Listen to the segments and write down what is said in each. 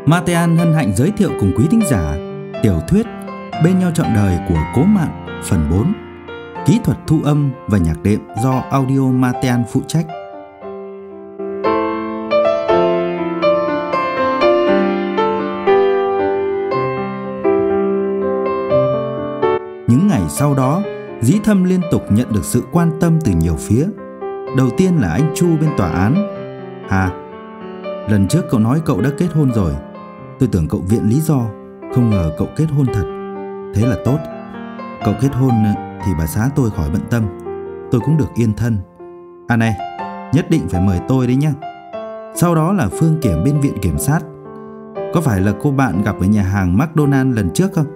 Matean hân hạnh giới thiệu cùng quý thính giả tiểu thuyết Bên nhau trọn đời của Cố Mạn phần 4. Kỹ thuật thu âm và nhạc đệm do Audio Matean phụ trách. Những ngày sau đó, Dĩ Thâm liên tục nhận được sự quan tâm từ nhiều phía. Đầu tiên là anh Chu bên tòa án. Hà, lần trước cậu nói cậu đã kết hôn rồi. Tôi tưởng cậu viện lý do, không ngờ cậu kết hôn thật. Thế là tốt. Cậu kết hôn thì bà xã tôi khỏi bận tâm, tôi cũng được yên thân. À này, nhất định phải mời tôi đấy nhá. Sau đó là Phương Kiểm bên viện kiểm sát. Có phải là cô bạn gặp ở nhà hàng McDonald lần trước không?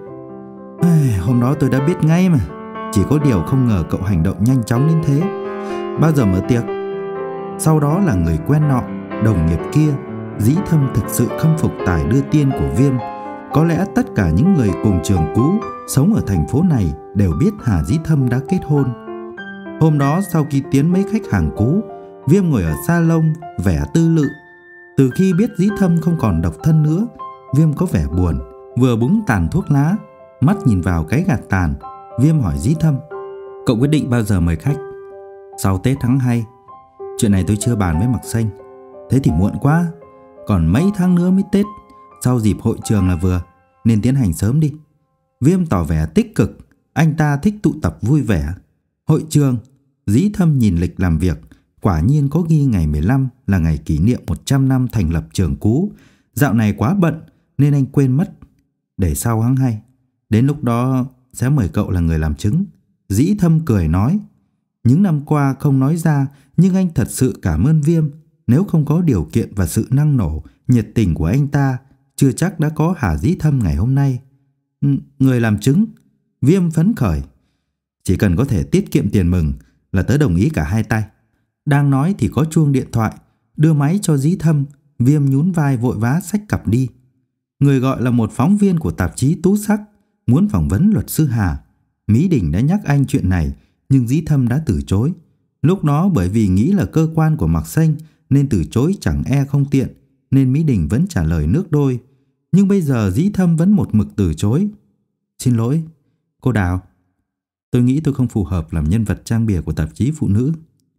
Hôm đó tôi đã biết ngay mà. Chỉ có điều không ngờ cậu hành động nhanh chóng đến thế. Bao giờ mở tiệc? Sau đó là người quen nọ, đồng nghiệp kia. Dĩ Thâm thực sự khâm phục tài đưa tiên của Viêm. Có lẽ tất cả những người cùng trường cũ sống ở thành phố này đều biết Hà Dĩ Thâm đã kết hôn. Hôm đó sau khi tiến mấy khách hàng cũ, Viêm ngồi ở salon vẻ tư lự. Từ khi biết Dĩ Thâm không còn độc thân nữa, Viêm có vẻ buồn, vừa búng tàn thuốc lá, mắt nhìn vào cái gạt tàn. Viêm hỏi Dĩ Thâm: cậu quyết định bao giờ mời khách? Sau Tết tháng 2. Chuyện này tôi chưa bàn với Mặc Xanh. Thế thì muộn quá, còn mấy tháng nữa mới Tết. Sau dịp hội trường là vừa, nên tiến hành sớm đi. Viêm tỏ vẻ tích cực, anh ta thích tụ tập vui vẻ. Hội trường. Dĩ Thâm nhìn lịch làm việc, quả nhiên có ghi ngày 15 là ngày kỷ niệm 100 năm thành lập trường cũ. Dạo này quá bận nên anh quên mất. Để sau tháng 2, đến lúc đó sẽ mời cậu là người làm chứng. Dĩ Thâm cười nói. Những năm qua không nói ra, nhưng anh thật sự cảm ơn Viêm. Nếu không có điều kiện và sự năng nổ, nhiệt tình của anh ta, chưa chắc đã có Hà Dĩ Thâm ngày hôm nay. Người làm chứng. Viêm phấn khởi. Chỉ cần có thể tiết kiệm tiền mừng là tớ đồng ý cả hai tay. Đang nói thì có chuông điện thoại. Đưa máy cho Dĩ Thâm. Viêm nhún vai vội vã xách cặp đi. Người gọi là một phóng viên của tạp chí Tú Sắc, muốn phỏng vấn luật sư Hà. Mỹ Đình đã nhắc anh chuyện này, nhưng Dĩ Thâm đã từ chối. Lúc đó bởi vì nghĩ là cơ quan của Mặc Xanh nên từ chối chẳng e không tiện, nên Mỹ Đình vẫn trả lời nước đôi. Nhưng bây giờ Dĩ Thâm vẫn một mực từ chối. Xin lỗi, cô Đào. Tôi nghĩ tôi không phù hợp làm nhân vật trang bìa của tạp chí phụ nữ.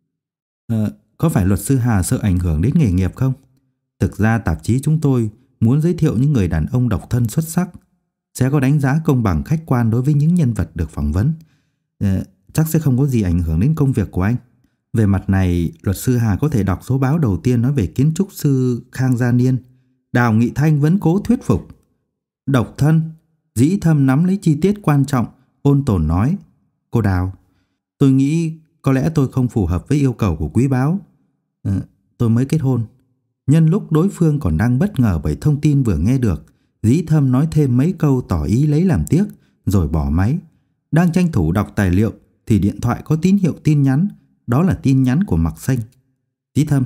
Có phải luật sư Hà sợ ảnh hưởng đến nghề nghiệp không? Thực ra tạp chí chúng tôi muốn giới thiệu những người đàn ông độc thân xuất sắc. Sẽ có đánh giá công bằng khách quan đối với những nhân vật được phỏng vấn. Chắc sẽ không có gì ảnh hưởng đến công việc của anh. Về mặt này, luật sư Hà có thể đọc số báo đầu tiên nói về kiến trúc sư Khang Gia Niên. Đào Nghị Thanh vẫn cố thuyết phục. Độc thân. Dĩ Thâm nắm lấy chi tiết quan trọng, ôn tồn nói. Cô Đào, tôi nghĩ có lẽ tôi không phù hợp với yêu cầu của quý báo. Tôi mới kết hôn. Nhân lúc đối phương còn đang bất ngờ bởi thông tin vừa nghe được, Dĩ Thâm nói thêm mấy câu tỏ ý lấy làm tiếc, rồi bỏ máy. Đang tranh thủ đọc tài liệu thì điện thoại có tín hiệu tin nhắn. Đó là tin nhắn của Mặc Xanh. Dĩ Thâm,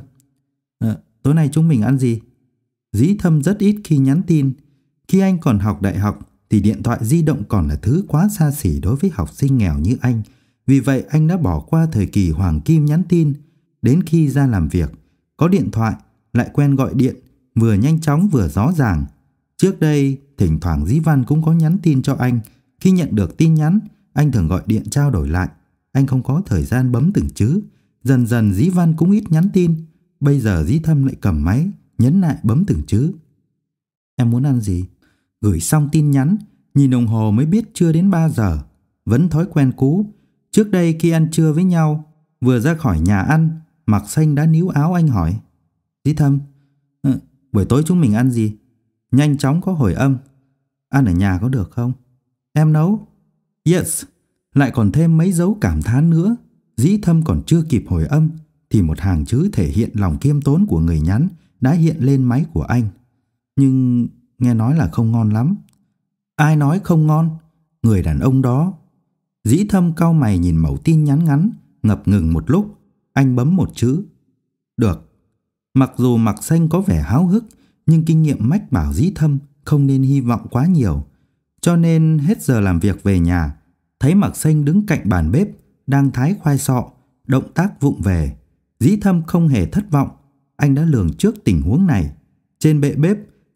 tối nay chúng mình ăn gì? Dĩ Thâm rất ít khi nhắn tin. Khi anh còn học đại học thì điện thoại di động còn là thứ quá xa xỉ đối với học sinh nghèo như anh. Vì vậy anh đã bỏ qua thời kỳ hoàng kim nhắn tin. Đến khi ra làm việc, có điện thoại lại quen gọi điện, vừa nhanh chóng vừa rõ ràng. Trước đây thỉnh thoảng Dĩ Văn cũng có nhắn tin cho anh. Khi nhận được tin nhắn, anh thường gọi điện trao đổi lại. Anh không có thời gian bấm từng chữ. Dần dần Dĩ Văn cũng ít nhắn tin. Bây giờ Dĩ Thâm lại cầm máy, nhấn lại bấm từng chữ. Em muốn ăn gì? Gửi xong tin nhắn, nhìn đồng hồ mới biết chưa đến 3 giờ. Vẫn thói quen cũ. Trước đây khi ăn trưa với nhau, vừa ra khỏi nhà ăn, Mặc Xanh đã níu áo anh hỏi. Dĩ Thâm, buổi tối chúng mình ăn gì? Nhanh chóng có hồi âm. Ăn ở nhà có được không? Em nấu. Yes. Lại còn thêm mấy dấu cảm thán nữa. Dĩ Thâm còn chưa kịp hồi âm thì một hàng chữ thể hiện lòng khiêm tốn của người nhắn đã hiện lên máy của anh. Nhưng nghe nói là không ngon lắm. Ai nói không ngon? Người đàn ông đó. Dĩ Thâm cau mày nhìn mẩu tin nhắn ngắn, ngập ngừng một lúc. Anh bấm một chữ. Được. Mặc dù Mặc Xanh có vẻ háo hức, nhưng kinh nghiệm mách bảo Dĩ Thâm không nên hy vọng quá nhiều. Cho nên hết giờ làm việc về nhà, thấy Mặc Xanh đứng cạnh bàn bếp đang thái khoai sọ, động tác vụng về. Dĩ Thâm không hề thất vọng. Anh đã lường trước tình huống này. Trên bệ bếp,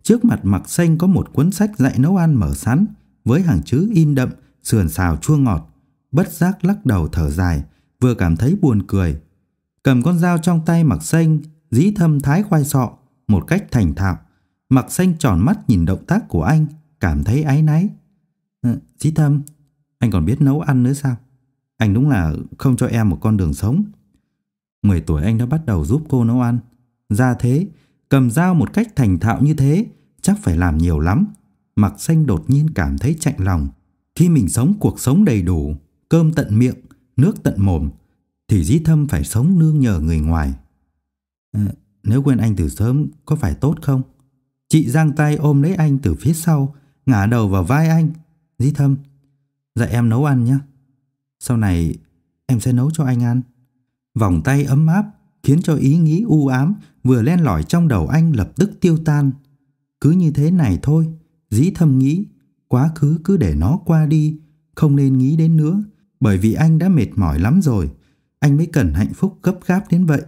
Trước mặt Mặc Xanh có một cuốn sách dạy nấu ăn mở sẵn, với hàng chữ in đậm, sườn xào chua ngọt. Bất giác lắc đầu thở dài, vừa cảm thấy buồn cười. Cầm con dao trong tay Mặc Xanh, Dĩ Thâm thái khoai sọ một cách thành thạo. Mặc Xanh tròn mắt nhìn động tác của anh, cảm thấy áy náy. Dĩ Thâm, anh còn biết nấu ăn nữa sao? Anh đúng là không cho em một con đường sống. 10 tuổi anh đã bắt đầu giúp cô nấu ăn. Ra thế, cầm dao một cách thành thạo như thế, chắc phải làm nhiều lắm. Mặc Xanh đột nhiên cảm thấy chạnh lòng. Khi mình sống cuộc sống đầy đủ, cơm tận miệng, nước tận mồm, thì Dĩ Thâm phải sống nương nhờ người ngoài. Nếu quên anh từ sớm có phải tốt không? Chị giang tay ôm lấy anh từ phía sau, ngả đầu vào vai anh. Dĩ Thâm, dạy em nấu ăn nhé. Sau này em sẽ nấu cho anh ăn. Vòng tay ấm áp khiến cho ý nghĩ u ám vừa len lỏi trong đầu anh lập tức tiêu tan. Cứ như thế này thôi, Dĩ Thâm nghĩ, quá khứ cứ để nó qua đi, không nên nghĩ đến nữa, bởi vì anh đã mệt mỏi lắm rồi. Anh mới cần hạnh phúc gấp gáp đến vậy.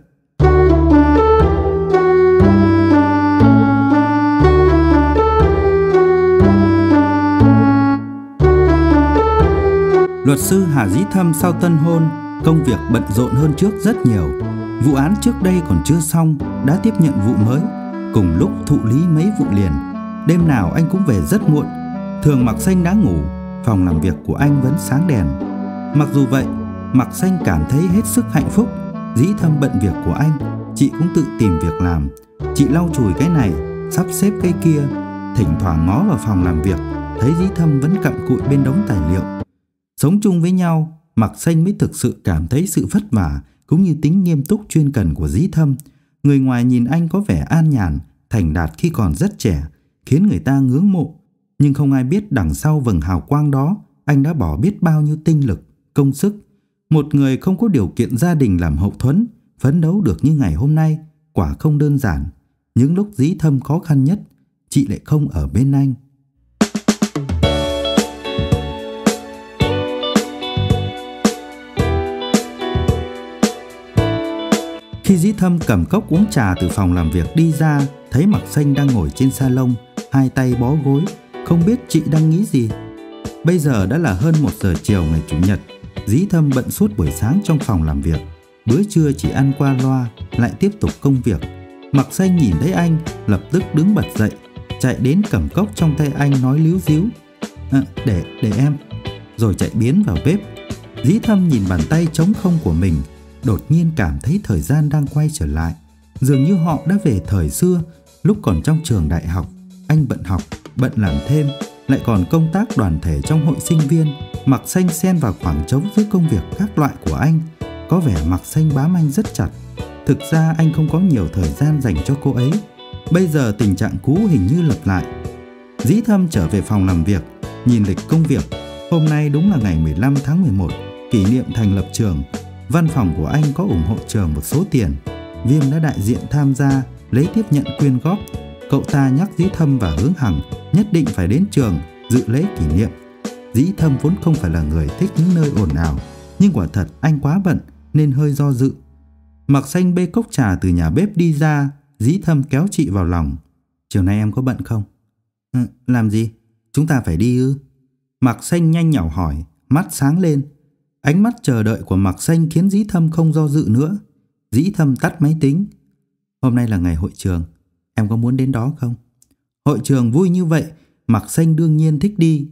Luật sư Hà Dĩ Thâm sau tân hôn, công việc bận rộn hơn trước rất nhiều. Vụ án trước đây còn chưa xong, đã tiếp nhận vụ mới, cùng lúc thụ lý mấy vụ liền. Đêm nào anh cũng về rất muộn. Thường Mặc Xanh đã ngủ, phòng làm việc của anh vẫn sáng đèn. Mặc dù vậy, Mặc Xanh cảm thấy hết sức hạnh phúc. Dĩ Thâm bận việc của anh, chị cũng tự tìm việc làm. Chị lau chùi cái này, sắp xếp cái kia. Thỉnh thoảng ngó vào phòng làm việc, thấy Dĩ Thâm vẫn cặm cụi bên đống tài liệu. Sống chung với nhau, Mặc Xanh mới thực sự cảm thấy sự vất vả cũng như tính nghiêm túc chuyên cần của Dĩ Thâm. Người ngoài nhìn anh có vẻ an nhàn, thành đạt khi còn rất trẻ, khiến người ta ngưỡng mộ. Nhưng không ai biết đằng sau vầng hào quang đó, anh đã bỏ biết bao nhiêu tinh lực, công sức. Một người không có điều kiện gia đình làm hậu thuẫn, phấn đấu được như ngày hôm nay, quả không đơn giản. Những lúc Dĩ Thâm khó khăn nhất, chị lại không ở bên anh. Khi Dĩ Thâm cầm cốc uống trà từ phòng làm việc đi ra, thấy Mặc Xanh đang ngồi trên salon, hai tay bó gối, không biết chị đang nghĩ gì. Bây giờ đã là hơn 1 giờ chiều ngày Chủ nhật. Dĩ Thâm bận suốt buổi sáng trong phòng làm việc, bữa trưa chỉ ăn qua loa, lại tiếp tục công việc. Mặc Xanh nhìn thấy anh, lập tức đứng bật dậy, chạy đến cầm cốc trong tay anh nói líu díu. Để em. Rồi chạy biến vào bếp. Dĩ Thâm nhìn bàn tay trống không của mình, đột nhiên cảm thấy thời gian đang quay trở lại. Dường như họ đã về thời xưa, lúc còn trong trường đại học. Anh bận học, bận làm thêm, lại còn công tác đoàn thể trong hội sinh viên. Mặc Xanh xen vào khoảng trống giữa công việc các loại của anh. Có vẻ Mặc Xanh bám anh rất chặt. Thực ra anh không có nhiều thời gian dành cho cô ấy. Bây giờ tình trạng cũ hình như lặp lại. Dĩ Thâm trở về phòng làm việc, nhìn lịch công việc. Hôm nay đúng là ngày 15 tháng 11, kỷ niệm thành lập trường. Văn phòng của anh có ủng hộ trường một số tiền. Viêm đã đại diện tham gia lấy tiếp nhận quyên góp. Cậu ta nhắc Dĩ Thâm và Hướng Hằng nhất định phải đến trường dự lễ kỷ niệm. Dĩ Thâm vốn không phải là người thích những nơi ồn ào, nhưng quả thật anh quá bận nên hơi do dự. Mặc Xanh bê cốc trà từ nhà bếp đi ra. Dĩ Thâm kéo chị vào lòng. Chiều nay em có bận không? Làm gì? Chúng ta phải đi ư? Mặc Xanh nhanh nhảu hỏi, mắt sáng lên. Ánh mắt chờ đợi của Mặc Xanh khiến Dĩ Thâm không do dự nữa. Dĩ Thâm tắt máy tính. Hôm nay là ngày hội trường, em có muốn đến đó không? Hội trường vui như vậy, Mặc Xanh đương nhiên thích đi.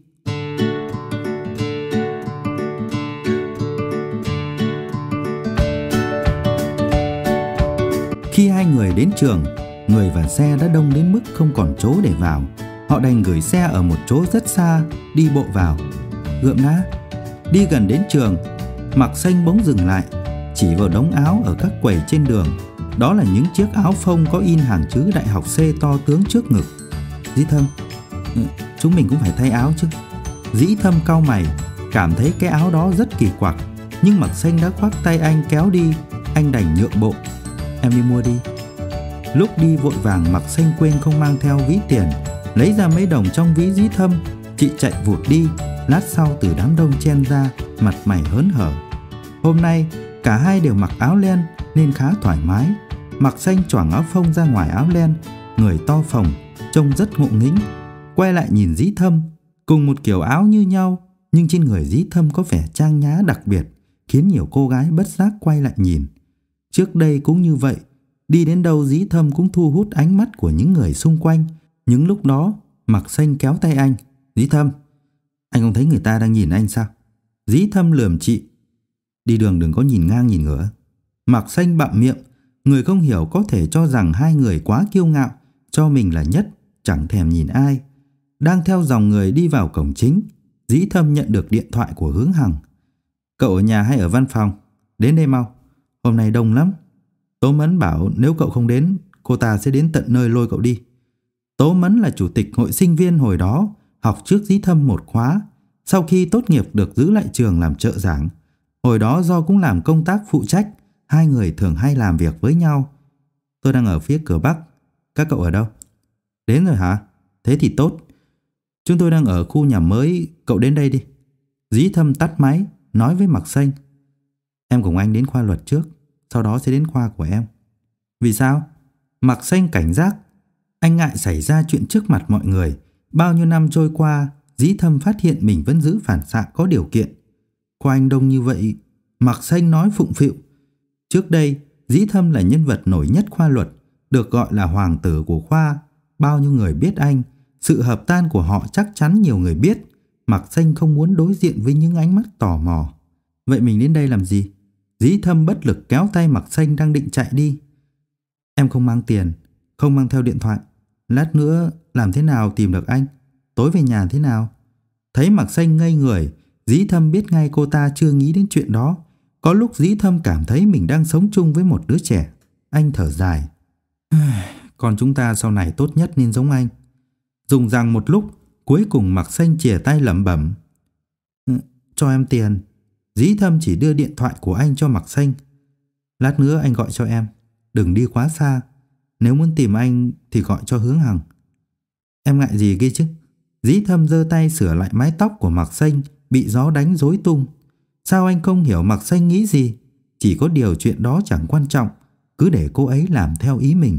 Khi hai người đến trường, người và xe đã đông đến mức không còn chỗ để vào. Họ đành gửi xe ở một chỗ rất xa, đi bộ vào. Gượm đã. Đi gần đến trường, Mặc Xanh bỗng dừng lại, chỉ vào đống áo ở các quầy trên đường. Đó là những chiếc áo phông có in hàng chữ Đại học C to tướng trước ngực. Dĩ Thâm, chúng mình cũng phải thay áo chứ. Dĩ Thâm cau mày, cảm thấy cái áo đó rất kỳ quặc. Nhưng Mặc Xanh đã khoác tay anh kéo đi, anh đành nhượng bộ. Em đi mua đi. Lúc đi vội vàng, Mặc Xanh quên không mang theo ví tiền. Lấy ra mấy đồng trong ví Dĩ Thâm, chị chạy vụt đi. Lát sau từ đám đông chen ra, mặt mày hớn hở. Hôm nay cả hai đều mặc áo len nên khá thoải mái. Mặc Xanh choàng áo phông ra ngoài áo len, người to phồng, trông rất ngộ nghĩnh. Quay lại nhìn Dĩ Thâm, cùng một kiểu áo như nhau, nhưng trên người Dĩ Thâm có vẻ trang nhã đặc biệt, khiến nhiều cô gái bất giác quay lại nhìn. Trước đây cũng như vậy, đi đến đâu Dĩ Thâm cũng thu hút ánh mắt của những người xung quanh. Những lúc đó, Mạc Xanh kéo tay anh. Dĩ Thâm, anh không thấy người ta đang nhìn anh sao? Dĩ Thâm lườm chị. Đi đường đừng có nhìn ngang nhìn ngửa. Mạc Xanh bặm miệng. Người không hiểu có thể cho rằng hai người quá kiêu ngạo, cho mình là nhất, chẳng thèm nhìn ai. Đang theo dòng người đi vào cổng chính, Dĩ Thâm nhận được điện thoại của Hướng Hằng. Cậu ở nhà hay ở văn phòng? Đến đây mau, hôm nay đông lắm. Tố Mẫn bảo nếu cậu không đến, cô ta sẽ đến tận nơi lôi cậu đi. Tố Mẫn là chủ tịch hội sinh viên hồi đó, học trước Dĩ Thâm một khóa. Sau khi tốt nghiệp được giữ lại trường làm trợ giảng. Hồi đó do cũng làm công tác phụ trách, hai người thường hay làm việc với nhau. Tôi đang ở phía cửa Bắc. Các cậu ở đâu? Đến rồi hả? Thế thì tốt. Chúng tôi đang ở khu nhà mới, cậu đến đây đi. Dĩ Thâm tắt máy, nói với Mạc Xanh. Em cùng anh đến khoa luật trước, sau đó sẽ đến khoa của em. Vì sao? Mạc Xanh cảnh giác. Anh ngại xảy ra chuyện trước mặt mọi người. Bao nhiêu năm trôi qua, Dĩ Thâm phát hiện mình vẫn giữ phản xạ có điều kiện. Khoa anh đông như vậy, Mạc Xanh nói phụng phịu. Trước đây, Dĩ Thâm là nhân vật nổi nhất khoa luật, được gọi là hoàng tử của khoa. Bao nhiêu người biết anh, sự hợp tan của họ chắc chắn nhiều người biết. Mạc Xanh không muốn đối diện với những ánh mắt tò mò. Vậy mình đến đây làm gì? Dĩ Thâm bất lực kéo tay Mạc Xanh đang định chạy đi. Em không mang tiền, không mang theo điện thoại. Lát nữa làm thế nào tìm được anh? Tối về nhà thế nào? Thấy Mạc Xanh ngây người, Dĩ Thâm biết ngay cô ta chưa nghĩ đến chuyện đó. Có lúc Dĩ Thâm cảm thấy mình đang sống chung với một đứa trẻ. Anh thở dài. Còn chúng ta sau này tốt nhất nên giống anh. Dùng rằng một lúc, cuối cùng Mạc Xanh chìa tay lẩm bẩm. Cho em tiền. Dĩ Thâm chỉ đưa điện thoại của anh cho Mạc Xanh. Lát nữa anh gọi cho em. Đừng đi quá xa. Nếu muốn tìm anh thì gọi cho Hướng Hằng. Em ngại gì ghê chứ? Dĩ Thâm giơ tay sửa lại mái tóc của Mạc Xanh bị gió đánh rối tung. Sao anh không hiểu Mạc Xanh nghĩ gì? Chỉ có điều chuyện đó chẳng quan trọng, cứ để cô ấy làm theo ý mình.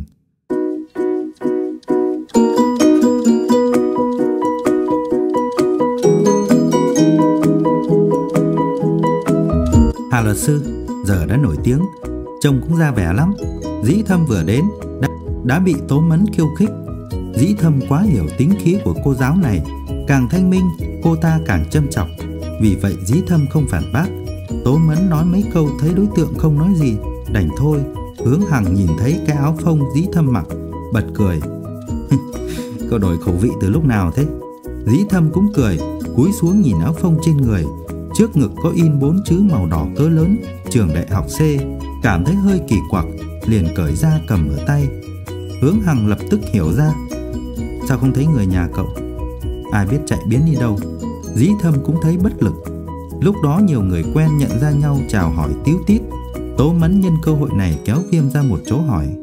Hà luật sư giờ đã nổi tiếng, trông cũng ra vẻ lắm. Dĩ Thâm vừa đến đã bị Tố Mẫn khiêu khích. Dĩ Thâm quá hiểu tính khí của cô giáo này, càng thanh minh cô ta càng châm chọc. Vì vậy Dĩ Thâm không phản bác. Tố Mẫn nói mấy câu thấy đối tượng không nói gì, đành thôi. Hướng Hằng nhìn thấy cái áo phông Dĩ Thâm mặc, bật cười. Cậu đổi khẩu vị từ lúc nào thế? Dĩ Thâm cũng cười, cúi xuống nhìn áo phông trên người. Trước ngực có in 4 chữ màu đỏ cỡ lớn, trường đại học C. Cảm thấy hơi kỳ quặc, liền cởi ra cầm ở tay. Hướng Hằng lập tức hiểu ra. Sao không thấy người nhà cậu? Ai biết chạy biến đi đâu? Dĩ Thâm cũng thấy bất lực. Lúc đó nhiều người quen nhận ra nhau chào hỏi tíu tít. Tố Mẫn nhân cơ hội này kéo Viêm ra một chỗ hỏi.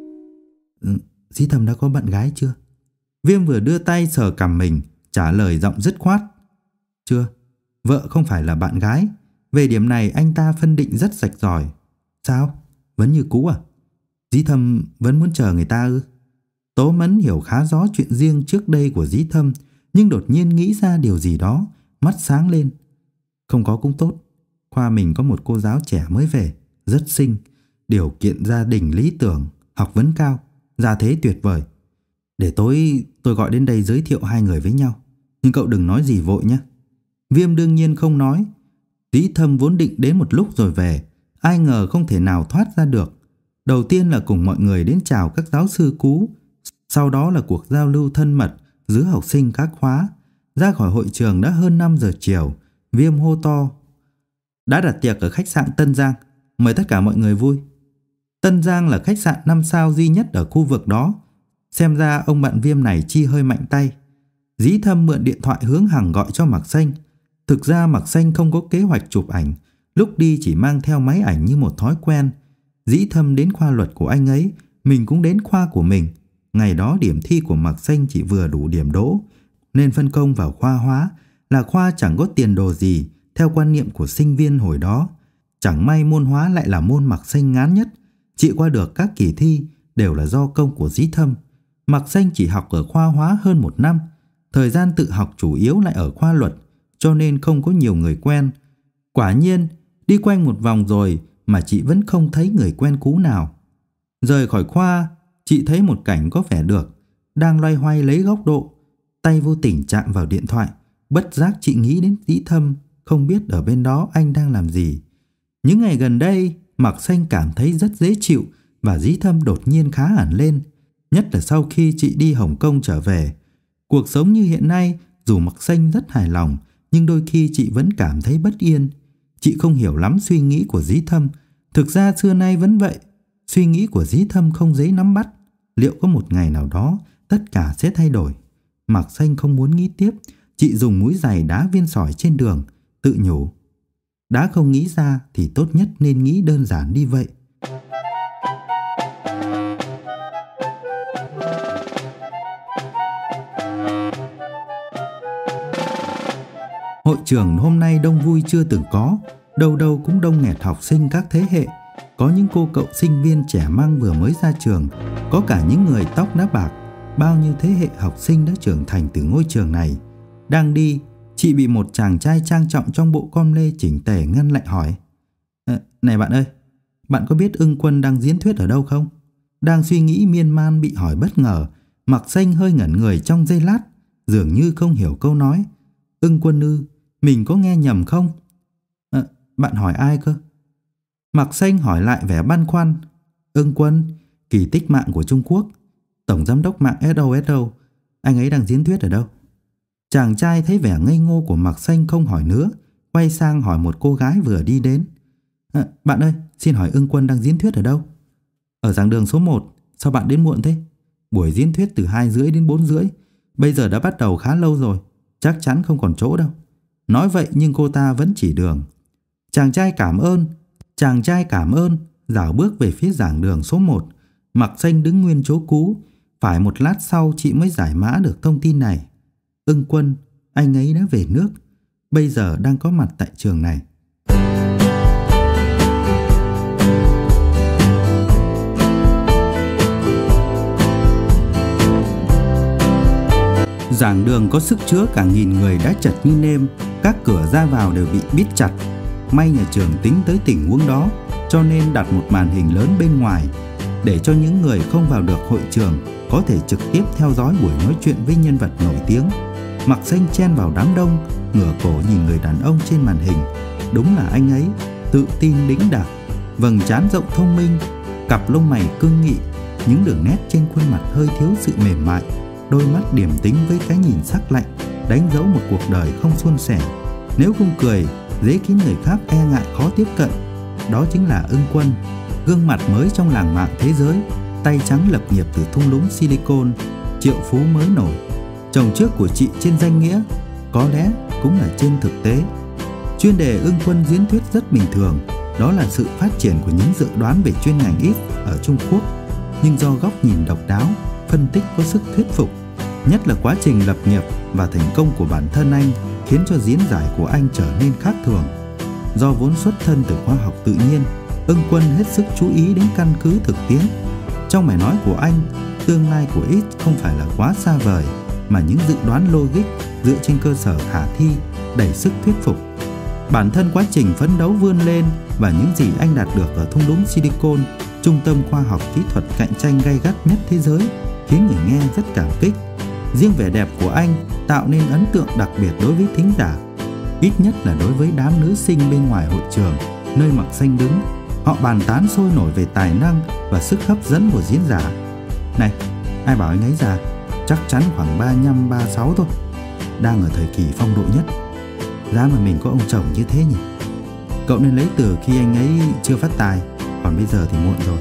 Dĩ Thâm đã có bạn gái chưa? Viêm vừa đưa tay sờ cằm mình, trả lời giọng dứt khoát. Chưa, vợ không phải là bạn gái. Về điểm này anh ta phân định rất rạch ròi. Sao? Vẫn như cũ à? Dĩ Thâm vẫn muốn chờ người ta ư? Tố Mẫn hiểu khá rõ chuyện riêng trước đây của Dĩ Thâm, nhưng đột nhiên nghĩ ra điều gì đó, mắt sáng lên. Không có cũng tốt. Khoa mình có một cô giáo trẻ mới về, rất xinh, điều kiện gia đình lý tưởng, học vấn cao, gia thế tuyệt vời. Để tối tôi gọi đến đây giới thiệu hai người với nhau. Nhưng cậu đừng nói gì vội nhé. Viêm đương nhiên không nói. Dĩ Thâm vốn định đến một lúc rồi về, ai ngờ không thể nào thoát ra được. Đầu tiên là cùng mọi người đến chào các giáo sư cũ, sau đó là cuộc giao lưu thân mật giữa học sinh các khóa. Ra khỏi hội trường đã hơn 5 giờ chiều. Viêm hô to. Đã đặt tiệc ở khách sạn Tân Giang, mời tất cả mọi người vui. Tân Giang là khách sạn 5 sao duy nhất ở khu vực đó. Xem ra ông bạn Viêm này chi hơi mạnh tay. Dĩ Thâm mượn điện thoại Hướng Hằng gọi cho Mạc Xanh. Thực ra Mạc Xanh không có kế hoạch chụp ảnh, lúc đi chỉ mang theo máy ảnh như một thói quen. Dĩ Thâm đến khoa luật của anh ấy, mình cũng đến khoa của mình. Ngày đó điểm thi của Mạc Xanh chỉ vừa đủ điểm đỗ, nên phân công vào khoa hóa, là khoa chẳng có tiền đồ gì theo quan niệm của sinh viên hồi đó. Chẳng may môn hóa lại là môn Mạc Xanh ngán nhất, chỉ qua được các kỳ thi đều là do công của Dĩ Thâm. Mạc Xanh chỉ học ở khoa hóa hơn 1 năm, thời gian tự học chủ yếu lại ở khoa luật, cho nên không có nhiều người quen. Quả nhiên, đi quanh một vòng rồi mà chị vẫn không thấy người quen cũ nào. Rời khỏi khoa, chị thấy một cảnh có vẻ được, đang loay hoay lấy góc độ, tay vô tình chạm vào điện thoại. Bất giác chị nghĩ đến Dĩ Thâm, không biết ở bên đó anh đang làm gì. Những ngày gần đây, Mạc Xanh cảm thấy rất dễ chịu và Dĩ Thâm đột nhiên khá hẳn lên, nhất là sau khi chị đi Hồng Kông trở về. Cuộc sống như hiện nay, dù Mạc Xanh rất hài lòng, nhưng đôi khi chị vẫn cảm thấy bất yên. Chị không hiểu lắm suy nghĩ của Dĩ Thâm, thực ra xưa nay vẫn vậy. Suy nghĩ của Dĩ Thâm không dễ nắm bắt, liệu có một ngày nào đó tất cả sẽ thay đổi. Mạc Xanh không muốn nghĩ tiếp, chị dùng mũi giày đá viên sỏi trên đường, tự nhủ. Đã không nghĩ ra thì tốt nhất nên nghĩ đơn giản đi vậy. Hội trường hôm nay đông vui chưa từng có, đâu đâu cũng đông nghẹt học sinh các thế hệ. Có những cô cậu sinh viên trẻ măng vừa mới ra trường, có cả những người tóc đã bạc. Bao nhiêu thế hệ học sinh đã trưởng thành từ ngôi trường này. Đang đi, chị bị một chàng trai trang trọng trong bộ com lê chỉnh tề ngăn lại hỏi. Này bạn ơi, bạn có biết Ưng Quân đang diễn thuyết ở đâu không? Đang suy nghĩ miên man bị hỏi bất ngờ, Mạc Xanh hơi ngẩn người trong giây lát, dường như không hiểu câu nói. Ưng Quân ư, mình có nghe nhầm không? Bạn hỏi ai cơ? Mạc Xanh hỏi lại vẻ băn khoăn. Ưng Quân, kỳ tích mạng của Trung Quốc, tổng giám đốc mạng SOSO, anh ấy đang diễn thuyết ở đâu? Chàng trai thấy vẻ ngây ngô của Mạc Xanh không hỏi nữa, quay sang hỏi một cô gái vừa đi đến. Bạn ơi, xin hỏi Ưng Quân đang diễn thuyết ở đâu? Ở giảng đường số 1, sao bạn đến muộn thế? Buổi diễn thuyết từ 2:30 đến 4:30, bây giờ đã bắt đầu khá lâu rồi, chắc chắn không còn chỗ đâu. Nói vậy nhưng cô ta vẫn chỉ đường. Chàng trai cảm ơn, dạo bước về phía giảng đường số 1. Mạc Xanh đứng nguyên chỗ cũ, phải một lát sau chị mới giải mã được thông tin này. Ưng Quân, anh ấy đã về nước, bây giờ đang có mặt tại trường này. Giảng đường có sức chứa cả 1000 người đã chật như nêm, các cửa ra vào đều bị bít chặt. May nhà trường tính tới tình huống đó, cho nên đặt một màn hình lớn bên ngoài để cho những người không vào được hội trường có thể trực tiếp theo dõi buổi nói chuyện với nhân vật nổi tiếng. Mạc Xanh chen vào đám đông, ngửa cổ nhìn người đàn ông trên màn hình. Đúng là anh ấy, tự tin đĩnh đạc, vầng trán rộng thông minh, cặp lông mày cương nghị, những đường nét trên khuôn mặt hơi thiếu sự mềm mại, đôi mắt điềm tĩnh với cái nhìn sắc lạnh, đánh dấu một cuộc đời không suôn sẻ. Nếu không cười, dễ khiến người khác e ngại khó tiếp cận. Đó chính là Ưng Quân, gương mặt mới trong làng mạng thế giới, tay trắng lập nghiệp từ thung lũng Silicon, triệu phú mới nổi. Chồng trước của chị trên danh nghĩa, có lẽ cũng là trên thực tế. Chuyên đề Ưng Quân diễn thuyết rất bình thường, đó là sự phát triển của những dự đoán về chuyên ngành X ở Trung Quốc, nhưng do góc nhìn độc đáo, phân tích có sức thuyết phục, nhất là quá trình lập nghiệp và thành công của bản thân anh, khiến cho diễn giải của anh trở nên khác thường. Do vốn xuất thân từ khoa học tự nhiên, Ưng Quân hết sức chú ý đến căn cứ thực tiễn. Trong bài nói của anh, tương lai của X không phải là quá xa vời, mà những dự đoán logic dựa trên cơ sở khả thi, đầy sức thuyết phục. Bản thân quá trình phấn đấu vươn lên và những gì anh đạt được ở thung lũng Silicon, trung tâm khoa học kỹ thuật cạnh tranh gay gắt nhất thế giới, khiến người nghe rất cảm kích. Riêng vẻ đẹp của anh tạo nên ấn tượng đặc biệt đối với thính giả, ít nhất là đối với đám nữ sinh bên ngoài hội trường nơi Mạc Xanh đứng. Họ bàn tán sôi nổi về tài năng và sức hấp dẫn của diễn giả. Này, ai bảo anh ấy già? Chắc chắn khoảng 35, 36 thôi, đang ở thời kỳ phong độ nhất. Giá mà mình có ông chồng như thế nhỉ? Cậu nên lấy từ khi anh ấy chưa phát tài, còn bây giờ thì muộn rồi.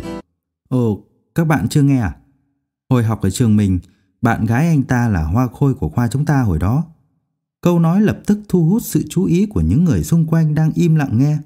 Ồ, các bạn chưa nghe à? Hồi học ở trường mình, bạn gái anh ta là hoa khôi của khoa chúng ta hồi đó. Câu nói lập tức thu hút sự chú ý của những người xung quanh đang im lặng nghe.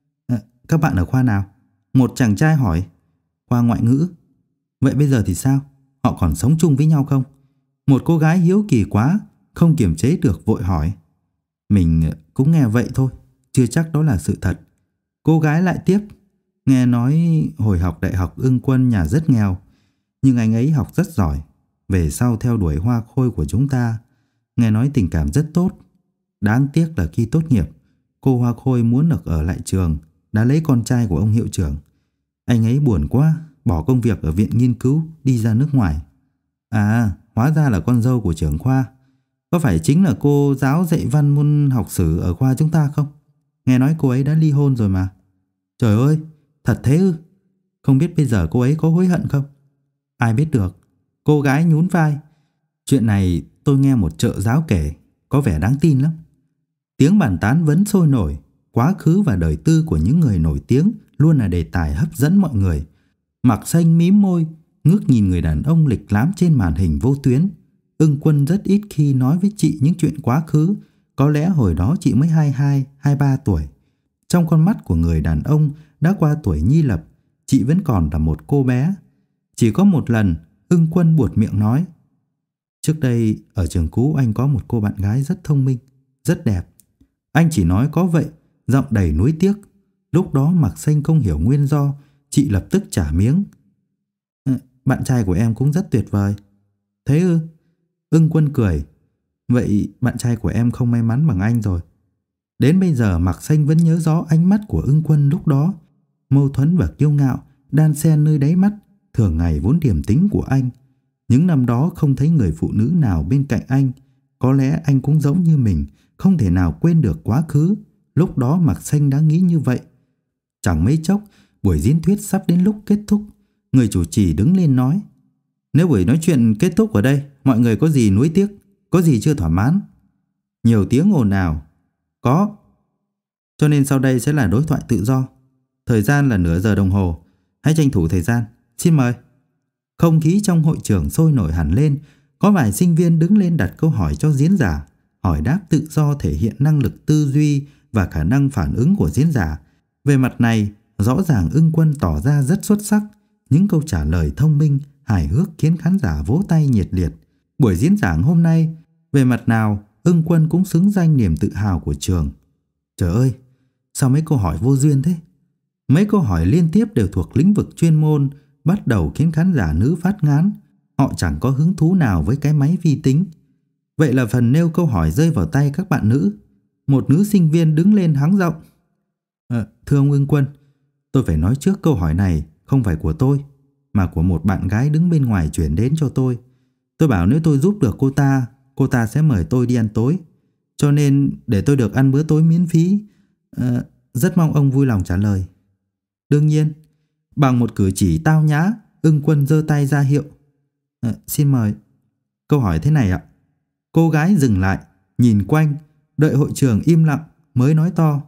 Các bạn ở khoa nào? Một chàng trai hỏi. Khoa ngoại ngữ. Vậy bây giờ thì sao? Họ còn sống chung với nhau không? Một cô gái hiếu kỳ quá, không kiềm chế được vội hỏi. Mình cũng nghe vậy thôi, chưa chắc đó là sự thật. Cô gái lại tiếp. Nghe nói hồi học đại học Ưng Quân nhà rất nghèo, nhưng anh ấy học rất giỏi. về sau theo đuổi Hoa Khôi của chúng ta. Nghe nói tình cảm rất tốt. Đáng tiếc là khi tốt nghiệp, cô Hoa Khôi muốn được ở lại trường, đã lấy con trai của ông hiệu trưởng. Anh ấy buồn quá, bỏ công việc ở viện nghiên cứu đi ra nước ngoài. À, hóa ra là con dâu của trưởng khoa. Có phải chính là cô giáo dạy văn môn học sử ở khoa chúng ta không? Nghe nói cô ấy đã ly hôn rồi mà. Trời ơi, thật thế ư? Không biết bây giờ cô ấy có hối hận không? Ai biết được. Cô gái nhún vai. Chuyện này tôi nghe một trợ giáo kể, có vẻ đáng tin lắm. Tiếng bàn tán vẫn sôi nổi. Quá khứ và đời tư của những người nổi tiếng luôn là đề tài hấp dẫn mọi người. Mạc Xanh mím môi, ngước nhìn người đàn ông lịch lãm trên màn hình vô tuyến. Ưng Quân rất ít khi nói với chị những chuyện quá khứ. Có lẽ hồi đó chị mới 22, 23 tuổi. Trong con mắt của người đàn ông đã qua tuổi nhi lập, chị vẫn còn là một cô bé. Chỉ có một lần, Ưng Quân buột miệng nói: trước đây ở trường cũ anh có một cô bạn gái rất thông minh, rất đẹp. Anh chỉ nói có vậy, giọng đầy nuối tiếc. Lúc đó Mạc Xanh không hiểu nguyên do, chị lập tức trả miếng: bạn trai của em cũng rất tuyệt vời. Thế ư? Ưng Quân cười: vậy bạn trai của em không may mắn bằng anh rồi. Đến bây giờ Mạc Xanh vẫn nhớ rõ ánh mắt của Ưng Quân lúc đó. Mâu thuẫn và kiêu ngạo đan xen nơi đáy mắt, thường ngày vốn điềm tĩnh của anh. Những năm đó không thấy người phụ nữ nào bên cạnh anh. Có lẽ anh cũng giống như mình, không thể nào quên được quá khứ. Lúc đó Mạc Xanh đã nghĩ như vậy. Chẳng mấy chốc, buổi diễn thuyết sắp đến lúc kết thúc. Người chủ trì đứng lên nói: nếu buổi nói chuyện kết thúc ở đây, mọi người có gì nuối tiếc, có gì chưa thỏa mãn? Nhiều tiếng ồn ào. Có. Cho nên sau đây sẽ là đối thoại tự do. Thời gian là nửa giờ đồng hồ. Hãy tranh thủ thời gian. Xin mời. Không khí trong hội trường sôi nổi hẳn lên. Có vài sinh viên đứng lên đặt câu hỏi cho diễn giả. Hỏi đáp tự do thể hiện năng lực tư duy và khả năng phản ứng của diễn giả. Về mặt này, rõ ràng Ưng Quân tỏ ra rất xuất sắc. Những câu trả lời thông minh, hài hước khiến khán giả vỗ tay nhiệt liệt. Buổi diễn giảng hôm nay, về mặt nào, Ưng Quân cũng xứng danh niềm tự hào của trường. Trời ơi, sao mấy câu hỏi vô duyên thế? Mấy câu hỏi liên tiếp đều thuộc lĩnh vực chuyên môn, bắt đầu khiến khán giả nữ phát ngán. Họ chẳng có hứng thú nào với cái máy vi tính. Vậy là phần nêu câu hỏi rơi vào tay các bạn nữ. Một nữ sinh viên đứng lên hắng giọng: thưa ông Ưng Quân, tôi phải nói trước câu hỏi này không phải của tôi, mà của một bạn gái đứng bên ngoài chuyển đến cho tôi. Tôi bảo nếu tôi giúp được cô ta sẽ mời tôi đi ăn tối. Cho nên để tôi được ăn bữa tối miễn phí. Rất mong ông vui lòng trả lời. Đương nhiên. Bằng một cử chỉ tao nhã, Ưng Quân giơ tay ra hiệu: xin mời. Câu hỏi thế này ạ. Cô gái dừng lại, nhìn quanh, đợi hội trường im lặng mới nói to: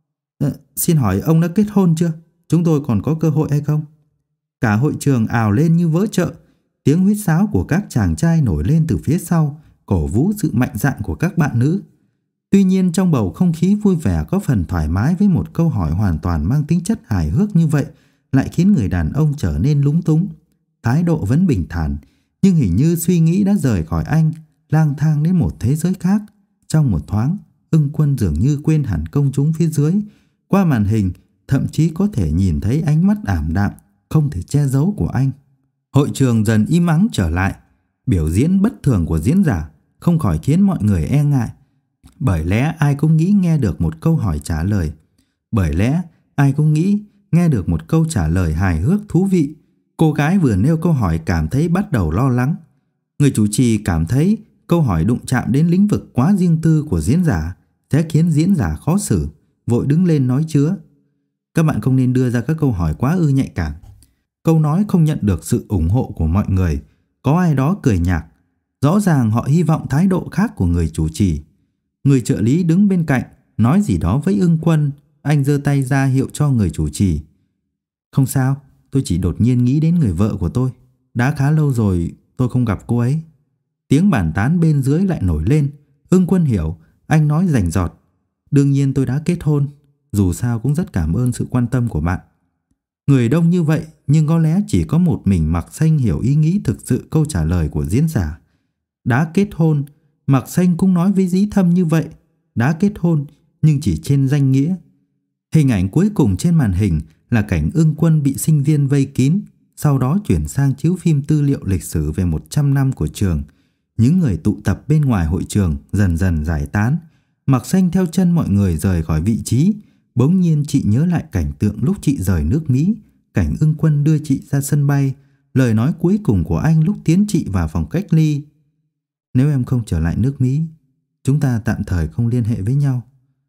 xin hỏi ông đã kết hôn chưa? Chúng tôi còn có cơ hội hay không? Cả hội trường ào lên như vỡ chợ. Tiếng huýt sáo của các chàng trai nổi lên từ phía sau, cổ vũ sự mạnh dạn của các bạn nữ. Tuy nhiên trong bầu không khí vui vẻ có phần thoải mái với một câu hỏi hoàn toàn mang tính chất hài hước như vậy lại khiến người đàn ông trở nên lúng túng. Thái độ vẫn bình thản, nhưng hình như suy nghĩ đã rời khỏi anh, lang thang đến một thế giới khác. Trong một thoáng, Ưng Quân dường như quên hẳn công chúng phía dưới. Qua màn hình, thậm chí có thể nhìn thấy ánh mắt ảm đạm, không thể che giấu của anh. Hội trường dần im ắng trở lại. Biểu diễn bất thường của diễn giả không khỏi khiến mọi người e ngại. Bởi lẽ ai cũng nghĩ nghe được một câu hỏi trả lời. Bởi lẽ ai cũng nghĩ nghe được một câu trả lời hài hước thú vị. Cô gái vừa nêu câu hỏi cảm thấy bắt đầu lo lắng. Người chủ trì cảm thấy câu hỏi đụng chạm đến lĩnh vực quá riêng tư của diễn giả sẽ khiến diễn giả khó xử, vội đứng lên nói chứa: các bạn không nên đưa ra các câu hỏi quá ư nhạy cảm. Câu nói không nhận được sự ủng hộ của mọi người. Có ai đó cười nhạt. Rõ ràng họ hy vọng thái độ khác của người chủ trì. Người trợ lý đứng bên cạnh nói gì đó với Ưng Quân. Anh giơ tay ra hiệu cho người chủ trì: không sao, tôi chỉ đột nhiên nghĩ đến người vợ của tôi. Đã khá lâu rồi tôi không gặp cô ấy. Tiếng bàn tán bên dưới lại nổi lên. Ưng Quân hiểu. Anh nói rành rọt: đương nhiên tôi đã kết hôn. Dù sao cũng rất cảm ơn sự quan tâm của bạn. Người đông như vậy, nhưng có lẽ chỉ có một mình Mạc Xanh hiểu ý nghĩ thực sự câu trả lời của diễn giả. Đã kết hôn. Mạc Xanh cũng nói với Dĩ Thâm như vậy. Đã kết hôn, nhưng chỉ trên danh nghĩa. Hình ảnh cuối cùng trên màn hình là cảnh Ưng Quân bị sinh viên vây kín. sau đó chuyển sang chiếu phim tư liệu lịch sử về 100 năm của trường. Những người tụ tập bên ngoài hội trường dần dần giải tán. Mạc Xanh theo chân mọi người rời khỏi vị trí. Bỗng nhiên chị nhớ lại cảnh tượng lúc chị rời nước Mỹ, cảnh Ưng Quân đưa chị ra sân bay, lời nói cuối cùng của anh lúc tiến chị vào phòng cách ly. Nếu em không trở lại nước Mỹ, chúng ta tạm thời không liên hệ với nhau.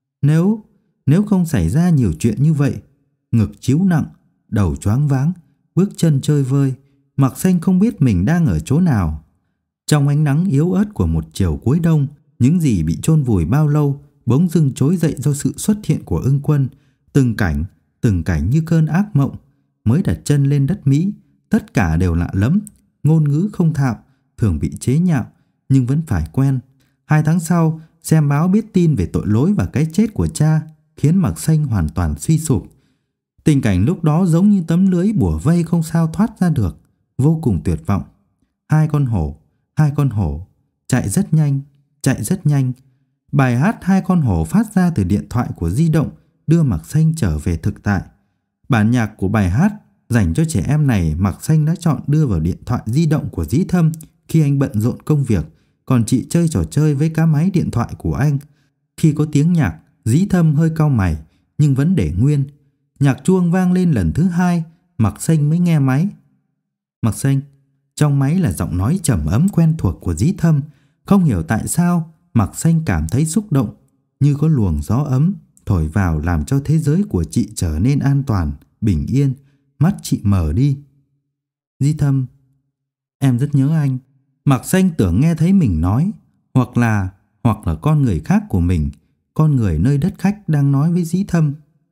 Nếu không xảy ra nhiều chuyện như vậy. Ngực chiếu nặng, đầu choáng váng, bước chân chơi vơi, Mạc Xanh không biết mình đang ở chỗ nào. Trong ánh nắng yếu ớt của một chiều cuối đông, những gì bị chôn vùi bao lâu bỗng dưng trỗi dậy do sự xuất hiện của Ưng Quân. Từng cảnh như cơn ác mộng. Mới đặt chân lên đất Mỹ, tất cả đều lạ lẫm, ngôn ngữ không thạo, thường bị chế nhạo, nhưng vẫn phải quen. 2 tháng sau, xem báo biết tin về tội lỗi và cái chết của cha, khiến Mạc Xanh hoàn toàn suy sụp. Tình cảnh lúc đó giống như tấm lưới bủa vây không sao thoát ra được, vô cùng tuyệt vọng. Hai con hổ, chạy rất nhanh. Bài hát Hai con hổ phát ra từ điện thoại của di động đưa Mạc Xanh trở về thực tại. Bản nhạc của bài hát dành cho trẻ em này Mạc Xanh đã chọn đưa vào điện thoại di động của Dĩ Thâm khi anh bận rộn công việc, còn chị chơi trò chơi với cái máy điện thoại của anh. Khi có tiếng nhạc, Dĩ Thâm hơi cau mày nhưng vẫn để nguyên. Nhạc chuông vang lên lần thứ 2, Mạc Xanh mới nghe máy. Mạc Xanh, trong máy là giọng nói trầm ấm quen thuộc của Dĩ Thâm. Không hiểu tại sao Mạc Xanh cảm thấy xúc động, như có luồng gió ấm thổi vào làm cho thế giới của chị trở nên an toàn, bình yên. Mắt chị mở đi. Dĩ Thâm, em rất nhớ anh. Mạc Xanh tưởng nghe thấy mình nói, hoặc là con người khác của mình, con người nơi đất khách đang nói với Dĩ Thâm.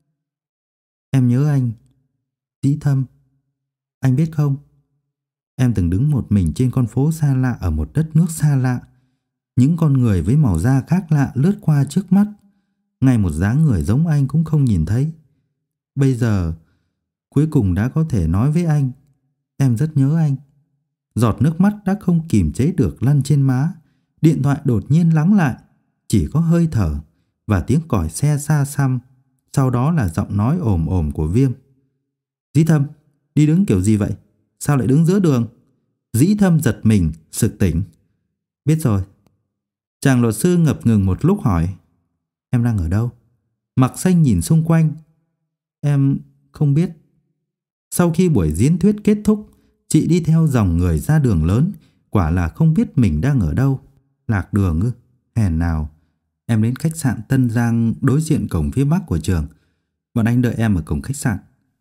Em nhớ anh. Dĩ Thâm, anh biết không, em từng đứng một mình trên con phố xa lạ ở một đất nước xa lạ. Những con người với màu da khác lạ lướt qua trước mắt, ngay một dáng người giống anh cũng không nhìn thấy. Bây giờ, cuối cùng đã có thể nói với anh, em rất nhớ anh. Giọt nước mắt đã không kìm chế được lăn trên má. Điện thoại đột nhiên lắng lại, chỉ có hơi thở và tiếng còi xe xa xăm. Sau đó là giọng nói ồm ồm của Viêm. Dĩ Thâm, đi đứng kiểu gì vậy? Sao lại đứng giữa đường? Dĩ Thâm giật mình, sực tỉnh. Biết rồi. Chàng luật sư ngập ngừng một lúc hỏi, em đang ở đâu? Mạc Xanh nhìn xung quanh. Em không biết. Sau khi buổi diễn thuyết kết thúc, chị đi theo dòng người ra đường lớn. Quả là không biết mình đang ở đâu. Lạc đường ư? Hèn nào. Em đến khách sạn Tân Giang đối diện cổng phía bắc của trường. Bọn anh đợi em ở cổng khách sạn.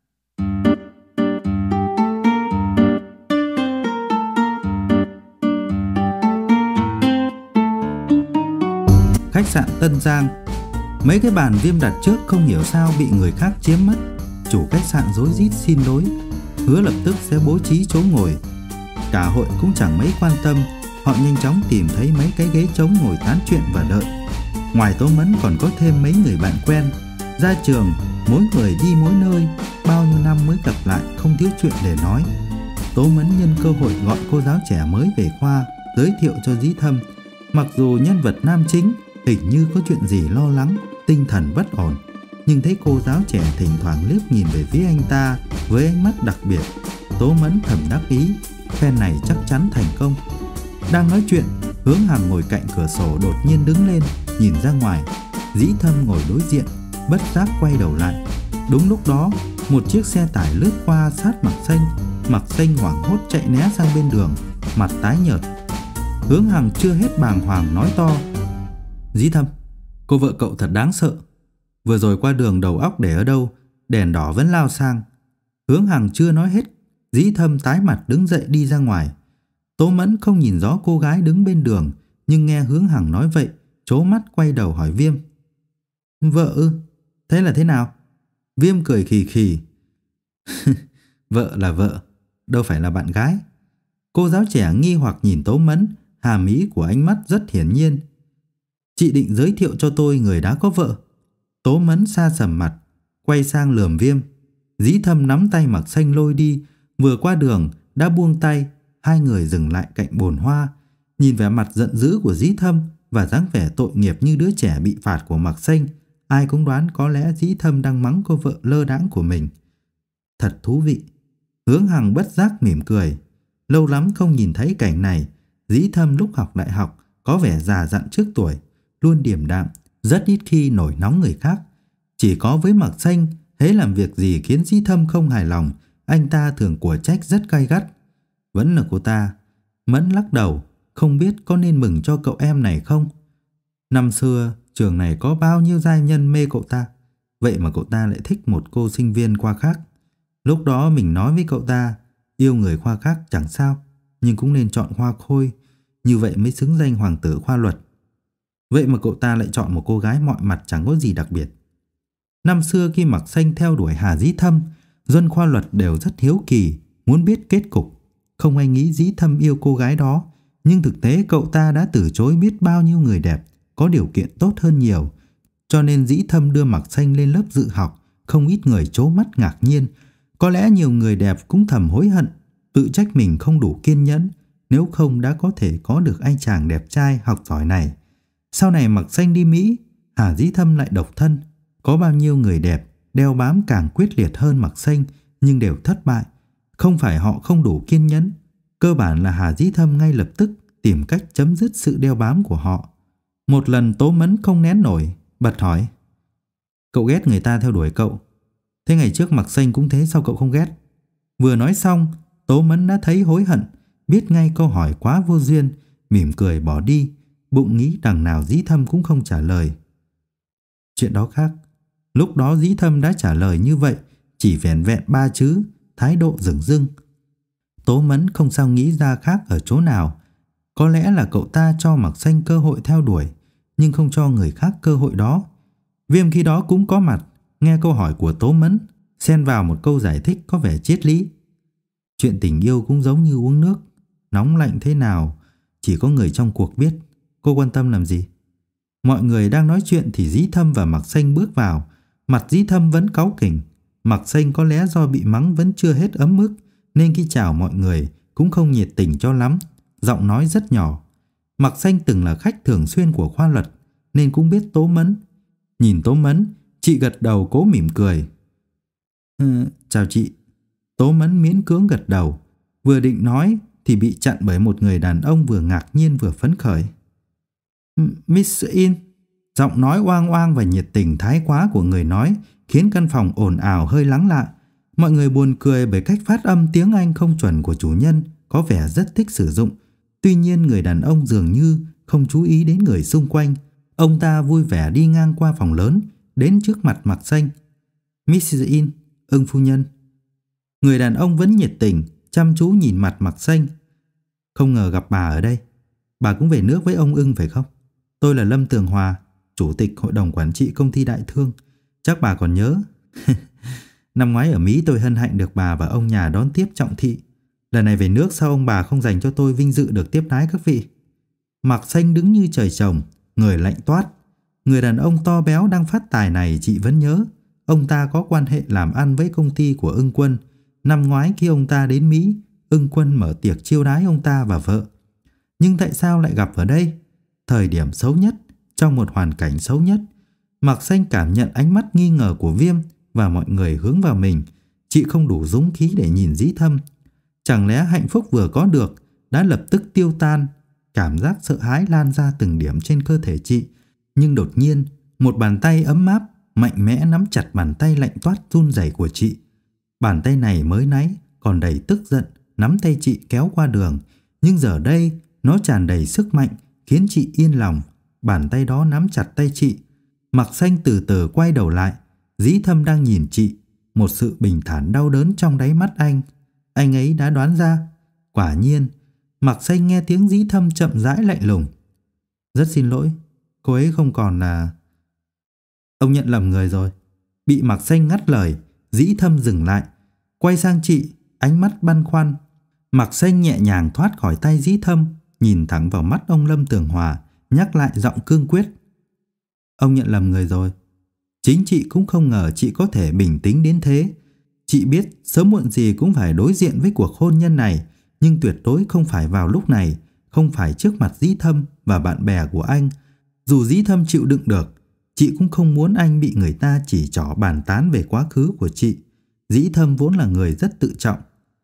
Khách sạn Tân Giang. Mấy cái bàn Viêm đặt trước không hiểu sao bị người khác chiếm mất. Chủ khách sạn rối rít xin lỗi, hứa lập tức sẽ bố trí chỗ ngồi. Cả hội cũng chẳng mấy quan tâm. Họ nhanh chóng tìm thấy mấy cái ghế trống ngồi tán chuyện và đợi. Ngoài Tố Mẫn còn có thêm mấy người bạn quen. Ra trường, mỗi người đi mỗi nơi, bao nhiêu năm mới gặp lại, không thiếu chuyện để nói. Tố Mẫn nhân cơ hội gọi cô giáo trẻ mới về khoa, giới thiệu cho Dĩ Thâm. Mặc dù nhân vật nam chính hình như có chuyện gì lo lắng, tinh thần bất ổn, nhưng thấy cô giáo trẻ thỉnh thoảng liếc nhìn về phía anh ta với ánh mắt đặc biệt. Tố Mẫn thầm đắc ý, phen này chắc chắn thành công. Đang nói chuyện, Hướng Hằng ngồi cạnh cửa sổ đột nhiên đứng lên, nhìn ra ngoài. Dĩ Thâm ngồi đối diện, bất giác quay đầu lại. Đúng lúc đó, một chiếc xe tải lướt qua sát Mạc Xanh. Mạc Xanh hoảng hốt chạy né sang bên đường, mặt tái nhợt. Hướng Hằng chưa hết bàng hoàng nói to, Dĩ Thâm, cô vợ cậu thật đáng sợ. Vừa rồi qua đường đầu óc để ở đâu, đèn đỏ vẫn lao sang. Hướng Hằng chưa nói hết, Dĩ Thâm tái mặt đứng dậy đi ra ngoài. Tố Mẫn không nhìn rõ cô gái đứng bên đường, nhưng nghe Hướng Hằng nói vậy, trố mắt quay đầu hỏi Viêm. Vợ ư? Thế là thế nào? Viêm cười khì khì. Vợ là vợ, đâu phải là bạn gái. Cô giáo trẻ nghi hoặc nhìn Tố Mẫn, hàm ý của ánh mắt rất hiển nhiên. Chị định giới thiệu cho tôi người đã có vợ. Tố Mẫn sa sầm mặt, quay sang lườm Viêm. Dĩ Thâm nắm tay Mạc Xanh lôi đi, vừa qua đường đã buông tay. Hai người dừng lại cạnh bồn hoa, nhìn vẻ mặt giận dữ của Dĩ Thâm và dáng vẻ tội nghiệp như đứa trẻ bị phạt của Mạc Xanh. Ai cũng đoán có lẽ Dĩ Thâm đang mắng cô vợ lơ đãng của mình. Thật thú vị. Hướng Hằng bất giác mỉm cười. Lâu lắm không nhìn thấy cảnh này. Dĩ Thâm lúc học đại học có vẻ già dặn trước tuổi, luôn điềm đạm, rất ít khi nổi nóng người khác. Chỉ có với Mạc Xanh, hễ làm việc gì khiến Dĩ Thâm không hài lòng, anh ta thường của trách rất gay gắt. Vẫn là cô ta. Mẫn lắc đầu, không biết có nên mừng cho cậu em này không. Năm xưa, trường này có bao nhiêu giai nhân mê cậu ta, vậy mà cậu ta lại thích một cô sinh viên khoa khác. Lúc đó mình nói với cậu ta, yêu người khoa khác chẳng sao, nhưng cũng nên chọn khoa Khôi, như vậy mới xứng danh hoàng tử khoa luật. Vậy mà cậu ta lại chọn một cô gái mọi mặt chẳng có gì đặc biệt. Năm xưa khi Mạc Xanh theo đuổi Hà Dĩ Thâm, dân khoa luật đều rất hiếu kỳ, muốn biết kết cục. Không ai nghĩ Dĩ Thâm yêu cô gái đó, nhưng thực tế cậu ta đã từ chối biết bao nhiêu người đẹp, có điều kiện tốt hơn nhiều. Cho nên Dĩ Thâm đưa Mạc Xanh lên lớp dự học, không ít người trố mắt ngạc nhiên. Có lẽ nhiều người đẹp cũng thầm hối hận, tự trách mình không đủ kiên nhẫn, nếu không đã có thể có được anh chàng đẹp trai học giỏi này. Sau này Mạc Xanh đi Mỹ, Hà Dĩ Thâm lại độc thân. Có bao nhiêu người đẹp đeo bám càng quyết liệt hơn Mạc Xanh, nhưng đều thất bại. Không phải họ không đủ kiên nhẫn, cơ bản là Hà Dĩ Thâm ngay lập tức tìm cách chấm dứt sự đeo bám của họ. Một lần Tố Mẫn không nén nổi, bật hỏi: "Cậu ghét người ta theo đuổi cậu, thế ngày trước Mạc Xanh cũng thế sao cậu không ghét?" Vừa nói xong, Tố Mẫn đã thấy hối hận, biết ngay câu hỏi quá vô duyên, mỉm cười bỏ đi, bụng nghĩ đằng nào Dĩ Thâm cũng không trả lời. Chuyện đó khác. Lúc đó Dĩ Thâm đã trả lời như vậy, chỉ vẻn vẹn 3 chữ, thái độ dửng dưng. Tố Mẫn không sao nghĩ ra khác ở chỗ nào. Có lẽ là cậu ta cho Mạc Xanh cơ hội theo đuổi, nhưng không cho người khác cơ hội đó. Viêm khi đó cũng có mặt, nghe câu hỏi của Tố Mẫn, xen vào một câu giải thích có vẻ triết lý. Chuyện tình yêu cũng giống như uống nước, nóng lạnh thế nào chỉ có người trong cuộc biết, cô quan tâm làm gì. Mọi người đang nói chuyện thì Dĩ Thâm và Mạc Xanh bước vào. Mặt Dĩ Thâm vẫn cáu kỉnh. Mạc Xanh có lẽ do bị mắng vẫn chưa hết ấm ức, nên khi chào mọi người cũng không nhiệt tình cho lắm, giọng nói rất nhỏ. Mạc Xanh từng là khách thường xuyên của khoa luật nên cũng biết Tố Mẫn. Nhìn Tố Mẫn, chị gật đầu cố mỉm cười. Chào chị. Tố Mẫn miễn cưỡng gật đầu, vừa định nói thì bị chặn bởi một người đàn ông vừa ngạc nhiên vừa phấn khởi. Miss In. Giọng nói oang oang và nhiệt tình thái quá của người nói khiến căn phòng ồn ào hơi lắng lại. Mọi người buồn cười bởi cách phát âm tiếng Anh không chuẩn của chủ nhân, có vẻ rất thích sử dụng. Tuy nhiên người đàn ông dường như không chú ý đến người xung quanh. Ông ta vui vẻ đi ngang qua phòng lớn, đến trước mặt Mạc Xanh. Mrs. In, Ưng phu nhân. Người đàn ông vẫn nhiệt tình, chăm chú nhìn mặt Mạc Xanh. Không ngờ gặp bà ở đây. Bà cũng về nước với ông Ưng phải không? Tôi là Lâm Tường Hòa, chủ tịch hội đồng quản trị công ty Đại Thương. Chắc bà còn nhớ. Năm ngoái ở Mỹ tôi hân hạnh được bà và ông nhà đón tiếp trọng thị. Lần này về nước sao ông bà không dành cho tôi vinh dự được tiếp đái các vị? Mạc Xanh đứng như trời trồng, người lạnh toát. Người đàn ông to béo đang phát tài này chị vẫn nhớ. Ông ta có quan hệ làm ăn với công ty của Ưng Quân. Năm ngoái khi ông ta đến Mỹ, Ưng Quân mở tiệc chiêu đái ông ta và vợ. Nhưng tại sao lại gặp ở đây? Thời điểm xấu nhất, trong một hoàn cảnh xấu nhất. Mạc Xanh cảm nhận ánh mắt nghi ngờ của Viêm và mọi người hướng vào mình. Chị không đủ dũng khí để nhìn Dĩ Thâm. Chẳng lẽ hạnh phúc vừa có được đã lập tức tiêu tan? Cảm giác sợ hãi lan ra từng điểm trên cơ thể chị. Nhưng đột nhiên, một bàn tay ấm áp, mạnh mẽ nắm chặt bàn tay lạnh toát run rẩy của chị. Bàn tay này mới nãy còn đầy tức giận, nắm tay chị kéo qua đường. Nhưng giờ đây, nó tràn đầy sức mạnh, khiến chị yên lòng. Bàn tay đó nắm chặt tay chị. Mạc Xanh từ từ quay đầu lại. Dĩ Thâm đang nhìn chị, một sự bình thản đau đớn trong đáy mắt anh. Anh ấy đã đoán ra. Quả nhiên, Mạc Xanh nghe tiếng Dĩ Thâm chậm rãi lạnh lùng. Rất xin lỗi, cô ấy không còn là... Ông nhận lầm người rồi. Bị Mạc Xanh ngắt lời, Dĩ Thâm dừng lại, quay sang chị, ánh mắt băn khoăn. Mạc Xanh nhẹ nhàng thoát khỏi tay Dĩ Thâm, nhìn thẳng vào mắt ông Lâm Tường Hòa, nhắc lại giọng cương quyết. Ông nhận lầm người rồi. Chính chị cũng không ngờ chị có thể bình tĩnh đến thế. Chị biết sớm muộn gì cũng phải đối diện với cuộc hôn nhân này, nhưng tuyệt đối không phải vào lúc này, không phải trước mặt Dĩ Thâm và bạn bè của anh. Dù Dĩ Thâm chịu đựng được, chị cũng không muốn anh bị người ta chỉ trỏ bàn tán về quá khứ của chị. Dĩ Thâm vốn là người rất tự trọng.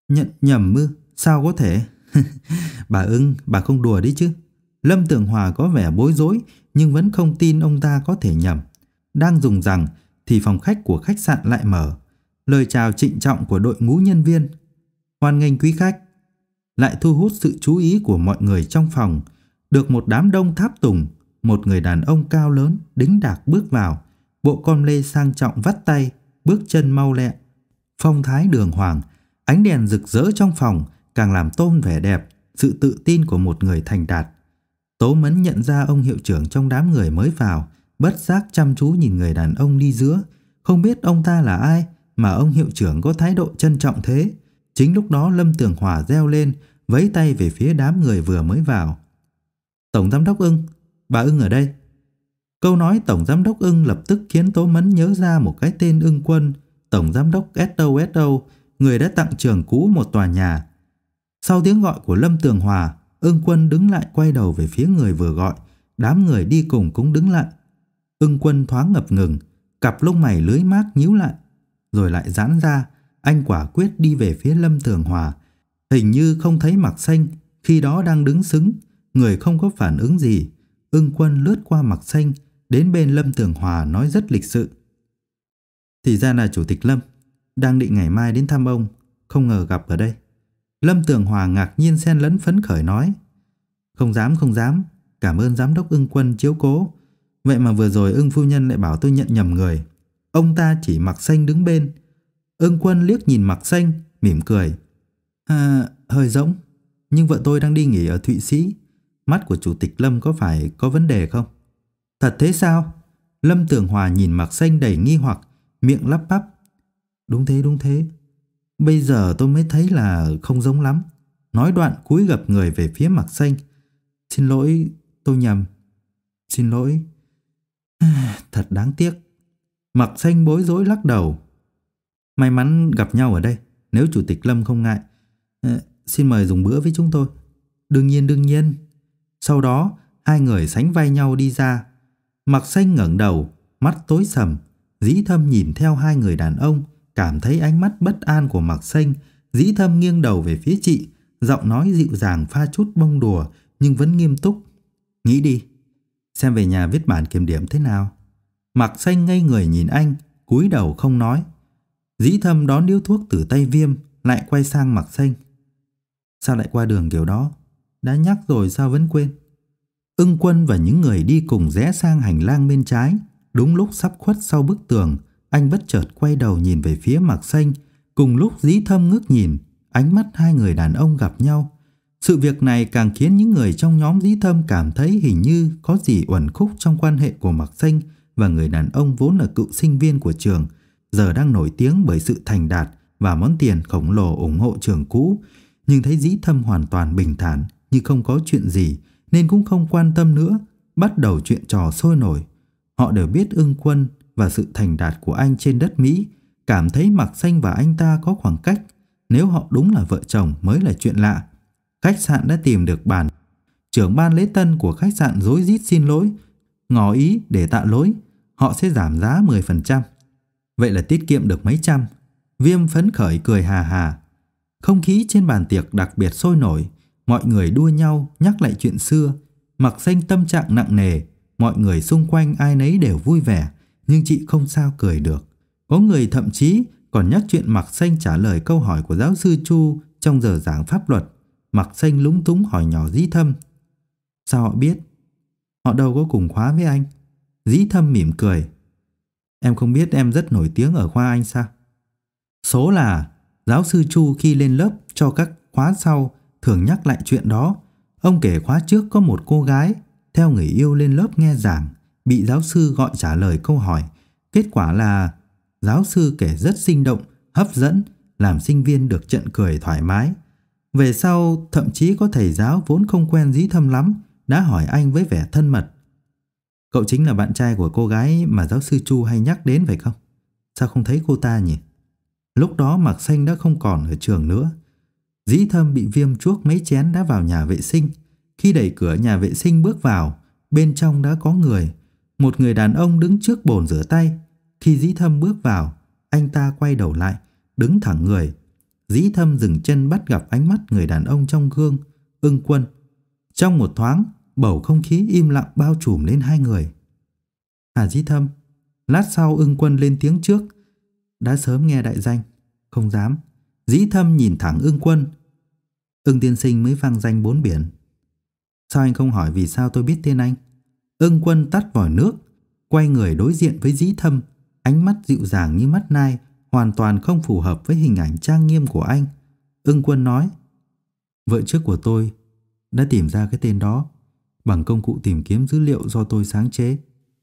Nhận nhầm ư? Sao có thể? Bà ưng, bà không đùa đấy chứ. Lâm Tường Hòa có vẻ bối rối nhưng vẫn không tin ông ta có thể nhầm. Đang dùng rằng thì phòng khách của khách sạn lại mở. Lời chào trịnh trọng của đội ngũ nhân viên. Hoan nghênh quý khách. Lại thu hút sự chú ý của mọi người trong phòng. Được một đám đông tháp tùng, một người đàn ông cao lớn đĩnh đạc bước vào. Bộ com lê sang trọng vắt tay, bước chân mau lẹ, phong thái đường hoàng. Ánh đèn rực rỡ trong phòng càng làm tôn vẻ đẹp, sự tự tin của một người thành đạt. Tố Mẫn nhận ra ông hiệu trưởng trong đám người mới vào, bất giác chăm chú nhìn người đàn ông đi giữa. Không biết ông ta là ai mà ông hiệu trưởng có thái độ trân trọng thế. Chính lúc đó Lâm Tường Hòa reo lên, vẫy tay về phía đám người vừa mới vào. Tổng giám đốc Ưng, bà Ưng ở đây. Câu nói Tổng giám đốc Ưng lập tức khiến Tố Mẫn nhớ ra một cái tên Ưng Quân, Tổng giám đốc SOSO, người đã tặng trường cũ một tòa nhà. Sau tiếng gọi của Lâm Tường Hòa, Ưng Quân đứng lại quay đầu về phía người vừa gọi. Đám người đi cùng cũng đứng lại. Ưng Quân thoáng ngập ngừng, cặp lông mày lưới mác nhíu lại, rồi lại giãn ra. Anh quả quyết đi về phía Lâm Tường Hòa. Hình như không thấy Mạc Xanh, khi đó đang đứng sững, người không có phản ứng gì. Ưng Quân lướt qua Mạc Xanh, đến bên Lâm Tường Hòa nói rất lịch sự. Thì ra là Chủ tịch Lâm, đang định ngày mai đến thăm ông, không ngờ gặp ở đây. Lâm Tường Hòa ngạc nhiên xen lẫn phấn khởi nói. Không dám, cảm ơn giám đốc Ưng Quân chiếu cố. Vậy mà vừa rồi Ưng phu nhân lại bảo tôi nhận nhầm người. Ông ta chỉ Mạc Xanh đứng bên. Ưng Quân liếc nhìn Mạc Xanh, mỉm cười. Hơi rỗng, nhưng vợ tôi đang đi nghỉ ở Thụy Sĩ. Mắt của Chủ tịch Lâm có phải có vấn đề không? Thật thế sao? Lâm Tường Hòa nhìn Mạc Xanh đầy nghi hoặc, miệng lắp bắp. Đúng thế. Bây giờ tôi mới thấy là không giống lắm. Nói đoạn cúi gập người về phía Mạc Xanh. Xin lỗi, tôi nhầm. Xin lỗi. Thật đáng tiếc. Mạc Xanh bối rối lắc đầu. May mắn gặp nhau ở đây. Nếu Chủ tịch Lâm không ngại, xin mời dùng bữa với chúng tôi. Đương nhiên. Sau đó hai người sánh vai nhau đi ra. Mạc Xanh ngẩng đầu, mắt tối sầm. Dĩ Thâm nhìn theo hai người đàn ông, cảm thấy ánh mắt bất an của Mạc Xanh. Dĩ Thâm nghiêng đầu về phía chị, giọng nói dịu dàng pha chút bông đùa nhưng vẫn nghiêm túc. Nghĩ đi, xem về nhà viết bản kiểm điểm thế nào. Mạc Xanh ngây người nhìn anh, cúi đầu không nói. Dĩ Thâm đón điếu thuốc từ tay Viêm, lại quay sang Mạc Xanh. Sao lại qua đường kiểu đó? Đã nhắc rồi sao vẫn quên? Ưng Quân và những người đi cùng rẽ sang hành lang bên trái. Đúng lúc sắp khuất sau bức tường, anh bất chợt quay đầu nhìn về phía Mạc Xanh. Cùng lúc Dĩ Thâm ngước nhìn, ánh mắt hai người đàn ông gặp nhau. Sự việc này càng khiến những người trong nhóm Dĩ Thâm cảm thấy hình như có gì uẩn khúc trong quan hệ của Mạc Xanh và người đàn ông vốn là cựu sinh viên của trường, giờ đang nổi tiếng bởi sự thành đạt và món tiền khổng lồ ủng hộ trường cũ. Nhưng thấy Dĩ Thâm hoàn toàn bình thản, như không có chuyện gì, nên cũng không quan tâm nữa, bắt đầu chuyện trò sôi nổi. Họ đều biết Ưng Quân và sự thành đạt của anh trên đất Mỹ, cảm thấy Mạc Xanh và anh ta có khoảng cách. Nếu họ đúng là vợ chồng mới là chuyện lạ. Khách sạn đã tìm được bàn. Trưởng ban lễ tân của khách sạn rối rít xin lỗi, ngỏ ý để tạ lỗi, họ sẽ giảm giá 10%. Vậy là tiết kiệm được mấy trăm. Viêm phấn khởi cười hà hà. Không khí trên bàn tiệc đặc biệt sôi nổi, mọi người đua nhau nhắc lại chuyện xưa. Mạc Xanh tâm trạng nặng nề, mọi người xung quanh ai nấy đều vui vẻ, nhưng chị không sao cười được. Có người thậm chí còn nhắc chuyện Mạc Xanh trả lời câu hỏi của giáo sư Chu trong giờ giảng pháp luật. Mạc Xanh lúng túng hỏi nhỏ Dĩ Thâm. Sao họ biết? Họ đâu có cùng khóa với anh. Dĩ Thâm mỉm cười. Em không biết em rất nổi tiếng ở khoa anh sao? Số là giáo sư Chu khi lên lớp cho các khóa sau thường nhắc lại chuyện đó. Ông kể khóa trước có một cô gái theo người yêu lên lớp nghe giảng, bị giáo sư gọi trả lời câu hỏi. Kết quả là giáo sư kể rất sinh động, hấp dẫn, làm sinh viên được trận cười thoải mái. Về sau thậm chí có thầy giáo vốn không quen Dĩ Thâm lắm đã hỏi anh với vẻ thân mật. Cậu chính là bạn trai của cô gái mà giáo sư Chu hay nhắc đến phải không? Sao không thấy cô ta nhỉ? Lúc đó Mạc Xanh đã không còn ở trường nữa. Dĩ Thâm bị Viêm chuốc mấy chén đã vào nhà vệ sinh. Khi đẩy cửa nhà vệ sinh bước vào, bên trong đã có người. Một người đàn ông đứng trước bồn rửa tay. Khi Dĩ Thâm bước vào, anh ta quay đầu lại, đứng thẳng người. Dĩ Thâm dừng chân bắt gặp ánh mắt người đàn ông trong gương, Ưng Quân. Trong một thoáng, bầu không khí im lặng bao trùm lên hai người. Hà Dĩ Thâm. Lát sau Ưng Quân lên tiếng trước. Đã sớm nghe đại danh. Không dám. Dĩ Thâm nhìn thẳng Ưng Quân. Ưng tiên sinh mới vang danh bốn biển. Sao anh không hỏi vì sao tôi biết tên anh? Ưng Quân tắt vòi nước, quay người đối diện với Dĩ Thâm. Ánh mắt dịu dàng như mắt nai, hoàn toàn không phù hợp với hình ảnh trang nghiêm của anh. Ưng Quân nói: Vợ trước của tôi đã tìm ra cái tên đó bằng công cụ tìm kiếm dữ liệu do tôi sáng chế.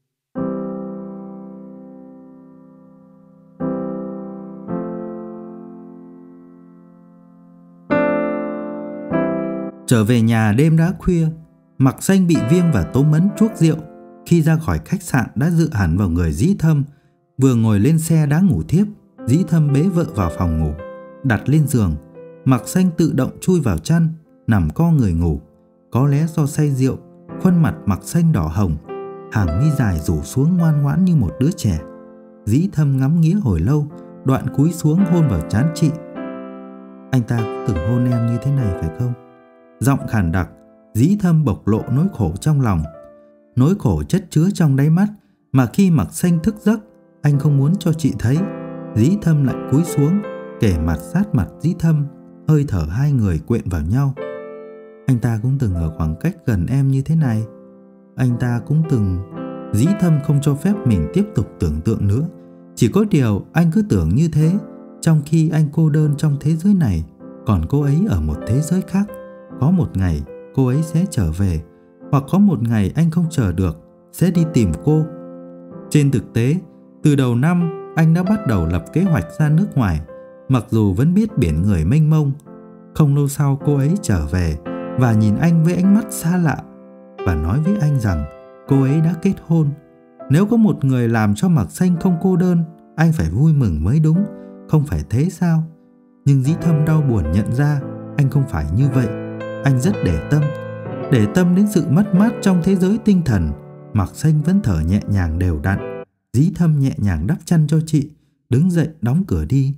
Trở về nhà đêm đã khuya, Mặc Xanh bị Viêm và Tố Mẫn chuốc rượu. Khi ra khỏi khách sạn đã dựa hẳn vào người Dĩ Thâm. Vừa ngồi lên xe đã ngủ thiếp. Dĩ Thâm bế vợ vào phòng ngủ, đặt lên giường. Mặc Xanh tự động chui vào chăn, nằm co người ngủ. Có lẽ do say rượu, khuôn mặt Mặc Xanh đỏ hồng, hàng mi dài rủ xuống ngoan ngoãn như một đứa trẻ. Dĩ Thâm ngắm nghía hồi lâu, đoạn cúi xuống hôn vào trán chị. Anh ta cũng từng hôn em như thế này phải không? Giọng khàn đặc, Dĩ Thâm bộc lộ nỗi khổ trong lòng. Nỗi khổ chất chứa trong đáy mắt mà khi Mặc Xanh thức giấc, anh không muốn cho chị thấy. Dĩ Thâm lại cúi xuống, kề mặt sát mặt Dĩ Thâm, hơi thở hai người quyện vào nhau. Anh ta cũng từng ở khoảng cách gần em như thế này. Anh ta cũng từng... Dĩ Thâm không cho phép mình tiếp tục tưởng tượng nữa. Chỉ có điều anh cứ tưởng như thế, trong khi anh cô đơn trong thế giới này, còn cô ấy ở một thế giới khác. Có một ngày cô ấy sẽ trở về, hoặc có một ngày anh không chờ được sẽ đi tìm cô. Trên thực tế, từ đầu năm anh đã bắt đầu lập kế hoạch ra nước ngoài, mặc dù vẫn biết biển người mênh mông. Không lâu sau cô ấy trở về và nhìn anh với ánh mắt xa lạ và nói với anh rằng cô ấy đã kết hôn. Nếu có một người làm cho Mặc Xanh không cô đơn, anh phải vui mừng mới đúng, không phải thế sao? Nhưng Dĩ Thâm đau buồn nhận ra anh không phải như vậy. Anh rất để tâm đến sự mất mát trong thế giới tinh thần. Mặc Xanh vẫn thở nhẹ nhàng đều đặn. Dĩ Thâm nhẹ nhàng đắp chăn cho chị, đứng dậy đóng cửa đi.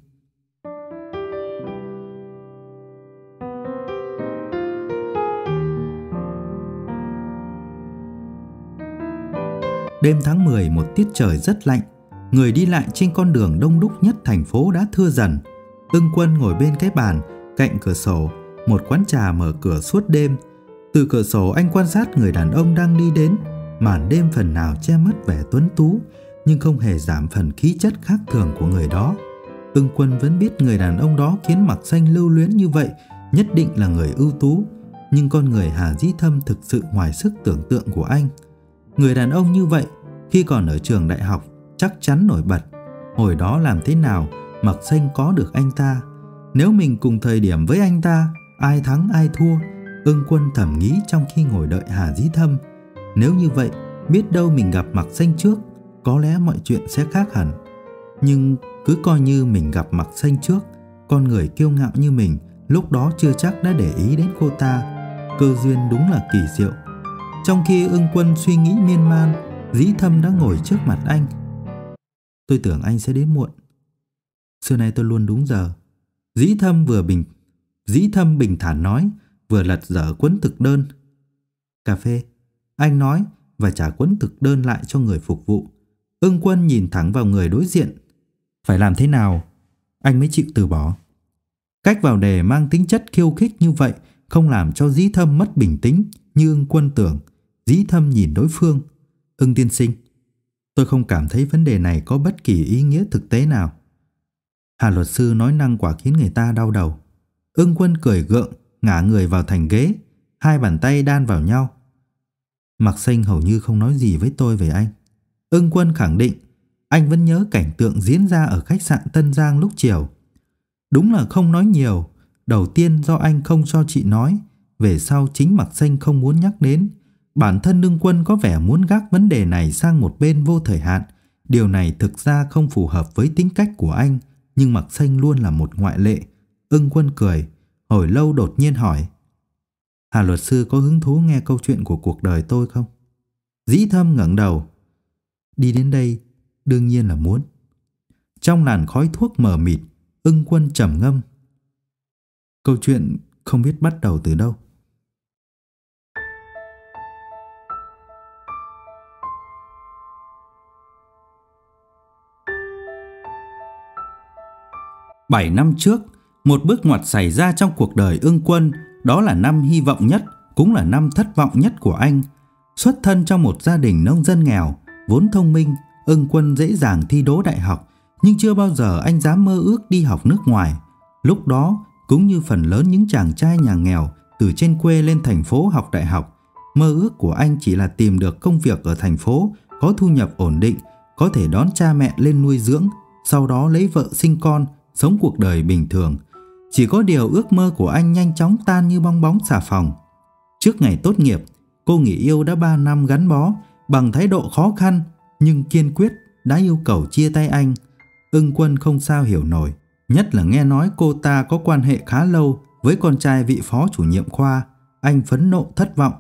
Đêm tháng 10, một tiết trời rất lạnh. Người đi lại trên con đường đông đúc nhất thành phố đã thưa dần. Ưng Quân ngồi bên cái bàn cạnh cửa sổ, một quán trà mở cửa suốt đêm. Từ cửa sổ anh quan sát người đàn ông đang đi đến. Màn đêm phần nào che mất vẻ tuấn tú, nhưng không hề giảm phần khí chất khác thường của người đó. Ưng Quân vẫn biết người đàn ông đó khiến Mặc Xanh lưu luyến như vậy nhất định là người ưu tú. Nhưng con người Hà Dĩ Thâm thực sự ngoài sức tưởng tượng của anh. Người đàn ông như vậy, khi còn ở trường đại học, chắc chắn nổi bật. Hồi đó làm thế nào Mặc Xanh có được anh ta? Nếu mình cùng thời điểm với anh ta, ai thắng ai thua? Ưng Quân thầm nghĩ trong khi ngồi đợi Hà Dĩ Thâm. Nếu như vậy, biết đâu mình gặp Mặc Xanh trước, có lẽ mọi chuyện sẽ khác hẳn. Nhưng cứ coi như mình gặp Mặc Xanh trước, con người kiêu ngạo như mình lúc đó chưa chắc đã để ý đến cô ta. Cơ duyên đúng là kỳ diệu. Trong khi Ưng Quân suy nghĩ miên man, Dĩ Thâm đã ngồi trước mặt anh. Tôi tưởng anh sẽ đến muộn. Xưa nay tôi luôn đúng giờ. Dĩ Thâm bình thản nói, vừa lật dở cuốn thực đơn. Cà phê, anh nói và trả cuốn thực đơn lại cho người phục vụ. Ưng Quân nhìn thẳng vào người đối diện. Phải làm thế nào anh mới chịu từ bỏ? Cách vào đề mang tính chất khiêu khích như vậy không làm cho Dĩ Thâm mất bình tĩnh như Ưng Quân tưởng. Dĩ Thâm nhìn đối phương. Ưng tiên sinh, tôi không cảm thấy vấn đề này có bất kỳ ý nghĩa thực tế nào. Hà luật sư nói năng quả khiến người ta đau đầu. Ưng Quân cười gượng, ngả người vào thành ghế, hai bàn tay đan vào nhau. Mặc Xanh hầu như không nói gì với tôi về anh. Ưng Quân khẳng định anh vẫn nhớ cảnh tượng diễn ra ở khách sạn Tân Giang lúc chiều. Đúng là không nói nhiều. Đầu tiên do anh không cho chị nói, về sau chính Mặc Xanh không muốn nhắc đến. Bản thân Ưng Quân có vẻ muốn gác vấn đề này sang một bên vô thời hạn. Điều này thực ra không phù hợp với tính cách của anh, nhưng Mặc Xanh luôn là một ngoại lệ. Ưng Quân cười, hồi lâu đột nhiên hỏi. Hà luật sư có hứng thú nghe câu chuyện của cuộc đời tôi không? Dĩ Thâm ngẩng đầu. Đi đến đây, đương nhiên là muốn. Trong làn khói thuốc mờ mịt, Ưng Quân trầm ngâm. Câu chuyện không biết bắt đầu từ đâu. Bảy năm trước, một bước ngoặt xảy ra trong cuộc đời Ưng Quân. Đó là năm hy vọng nhất, cũng là năm thất vọng nhất của anh. Xuất thân trong một gia đình nông dân nghèo, vốn thông minh, Ưng Quân dễ dàng thi đỗ đại học, nhưng chưa bao giờ anh dám mơ ước đi học nước ngoài. Lúc đó, cũng như phần lớn những chàng trai nhà nghèo từ trên quê lên thành phố học đại học, mơ ước của anh chỉ là tìm được công việc ở thành phố, có thu nhập ổn định, có thể đón cha mẹ lên nuôi dưỡng, sau đó lấy vợ sinh con, sống cuộc đời bình thường. Chỉ có điều ước mơ của anh nhanh chóng tan như bong bóng xà phòng. Trước ngày tốt nghiệp, cô người yêu đã 3 năm gắn bó, bằng thái độ khó khăn nhưng kiên quyết đã yêu cầu chia tay anh. Ưng Quân không sao hiểu nổi, nhất là nghe nói cô ta có quan hệ khá lâu với con trai vị phó chủ nhiệm khoa. Anh phẫn nộ thất vọng.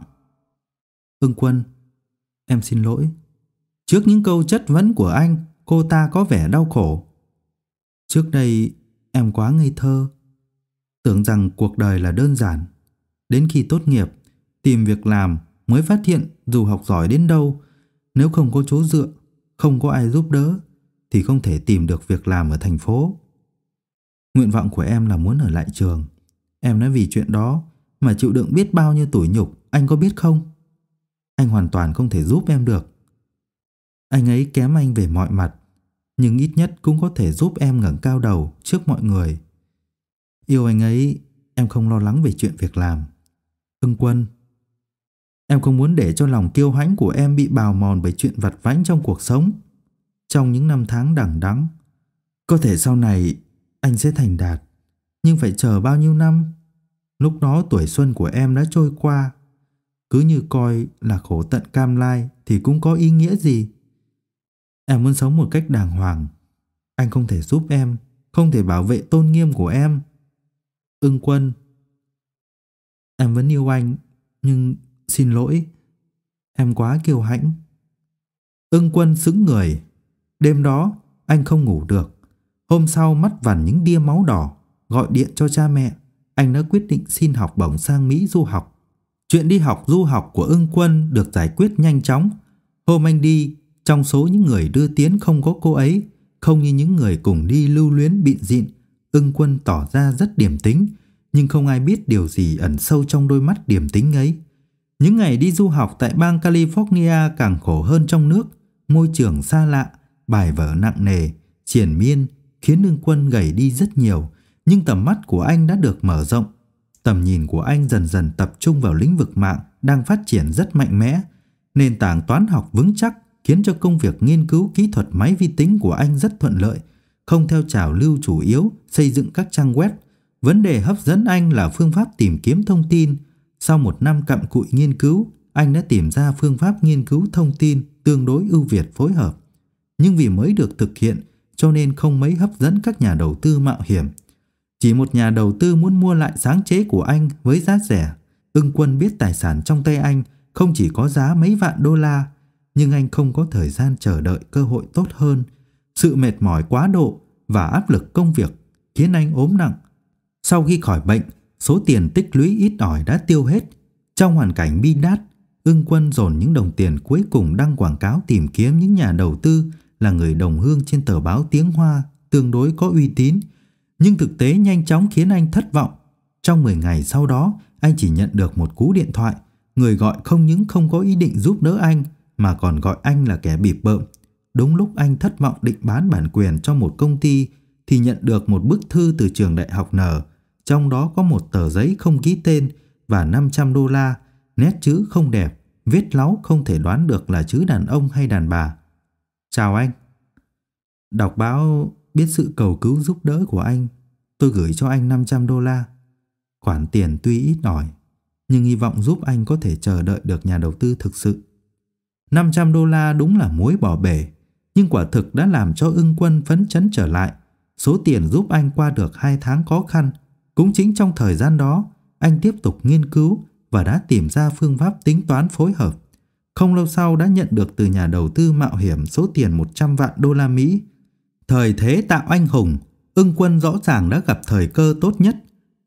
Ưng Quân, em xin lỗi. Trước những câu chất vấn của anh, cô ta có vẻ đau khổ. Trước đây em quá ngây thơ, tưởng rằng cuộc đời là đơn giản. Đến khi tốt nghiệp, tìm việc làm mới phát hiện dù học giỏi đến đâu, nếu không có chỗ dựa, không có ai giúp đỡ, thì không thể tìm được việc làm ở thành phố. Nguyện vọng của em là muốn ở lại trường. Em đã vì chuyện đó mà chịu đựng biết bao nhiêu tủi nhục, anh có biết không? Anh hoàn toàn không thể giúp em được. Anh ấy kém anh về mọi mặt, nhưng ít nhất cũng có thể giúp em ngẩng cao đầu trước mọi người. Yêu anh ấy, em không lo lắng về chuyện việc làm. Ưng Quân, em không muốn để cho lòng kiêu hãnh của em bị bào mòn bởi chuyện vặt vãnh trong cuộc sống. Trong những năm tháng đằng đẵng, có thể sau này anh sẽ thành đạt, nhưng phải chờ bao nhiêu năm? Lúc đó tuổi xuân của em đã trôi qua. Cứ như coi là khổ tận cam lai thì cũng có ý nghĩa gì. Em muốn sống một cách đàng hoàng. Anh không thể giúp em, không thể bảo vệ tôn nghiêm của em. Ưng Quân, em vẫn yêu anh, nhưng xin lỗi, em quá kiêu hãnh. Ưng Quân sững người. Đêm đó, anh không ngủ được. Hôm sau mắt vằn những tia máu đỏ, gọi điện cho cha mẹ. Anh đã quyết định xin học bổng sang Mỹ du học. Chuyện đi học du học của Ưng Quân được giải quyết nhanh chóng. Hôm anh đi, trong số những người đưa tiến không có cô ấy. Không như những người cùng đi lưu luyến bịn dịn, Ưng Quân tỏ ra rất điềm tĩnh, nhưng không ai biết điều gì ẩn sâu trong đôi mắt điềm tĩnh ấy. Những ngày đi du học tại bang California càng khổ hơn trong nước. Môi trường xa lạ, bài vở nặng nề, triền miên khiến Ưng Quân gầy đi rất nhiều, nhưng tầm mắt của anh đã được mở rộng. Tầm nhìn của anh dần dần tập trung vào lĩnh vực mạng đang phát triển rất mạnh mẽ. Nền tảng toán học vững chắc khiến cho công việc nghiên cứu kỹ thuật máy vi tính của anh rất thuận lợi, không theo trào lưu chủ yếu xây dựng các trang web. Vấn đề hấp dẫn anh là phương pháp tìm kiếm thông tin. Sau một năm cặm cụi nghiên cứu, anh đã tìm ra phương pháp nghiên cứu thông tin tương đối ưu việt phối hợp. Nhưng vì mới được thực hiện cho nên không mấy hấp dẫn các nhà đầu tư mạo hiểm. Chỉ một nhà đầu tư muốn mua lại sáng chế của anh với giá rẻ. Ưng Quân biết tài sản trong tay anh không chỉ có giá mấy vạn đô la, nhưng anh không có thời gian chờ đợi cơ hội tốt hơn. Sự mệt mỏi quá độ và áp lực công việc khiến anh ốm nặng. Sau khi khỏi bệnh, số tiền tích lũy ít ỏi đã tiêu hết. Trong hoàn cảnh bi đát, Ưng Quân dồn những đồng tiền cuối cùng đăng quảng cáo tìm kiếm những nhà đầu tư là người đồng hương trên tờ báo tiếng Hoa tương đối có uy tín. Nhưng thực tế nhanh chóng khiến anh thất vọng. Trong 10 ngày sau đó, anh chỉ nhận được một cú điện thoại. Người gọi không những không có ý định giúp đỡ anh, mà còn gọi anh là kẻ bịp bợm. Đúng lúc anh thất vọng định bán bản quyền cho một công ty, thì nhận được một bức thư từ trường đại học N. Trong đó có một tờ giấy không ký tên và 500 đô la. Nét chữ không đẹp, viết láu không thể đoán được là chữ đàn ông hay đàn bà. Chào anh. Đọc báo biết sự cầu cứu giúp đỡ của anh, tôi gửi cho anh 500 đô la. Khoản tiền tuy ít ỏi, nhưng hy vọng giúp anh có thể chờ đợi được nhà đầu tư thực sự. 500 đô la đúng là muối bỏ bể, nhưng quả thực đã làm cho Ưng Quân phấn chấn trở lại. Số tiền giúp anh qua được 2 tháng khó khăn. Cũng chính trong thời gian đó, anh tiếp tục nghiên cứu và đã tìm ra phương pháp tính toán phối hợp. Không lâu sau đã nhận được từ nhà đầu tư mạo hiểm số tiền 100 vạn đô la Mỹ. Thời thế tạo anh hùng, Ưng Quân rõ ràng đã gặp thời cơ tốt nhất.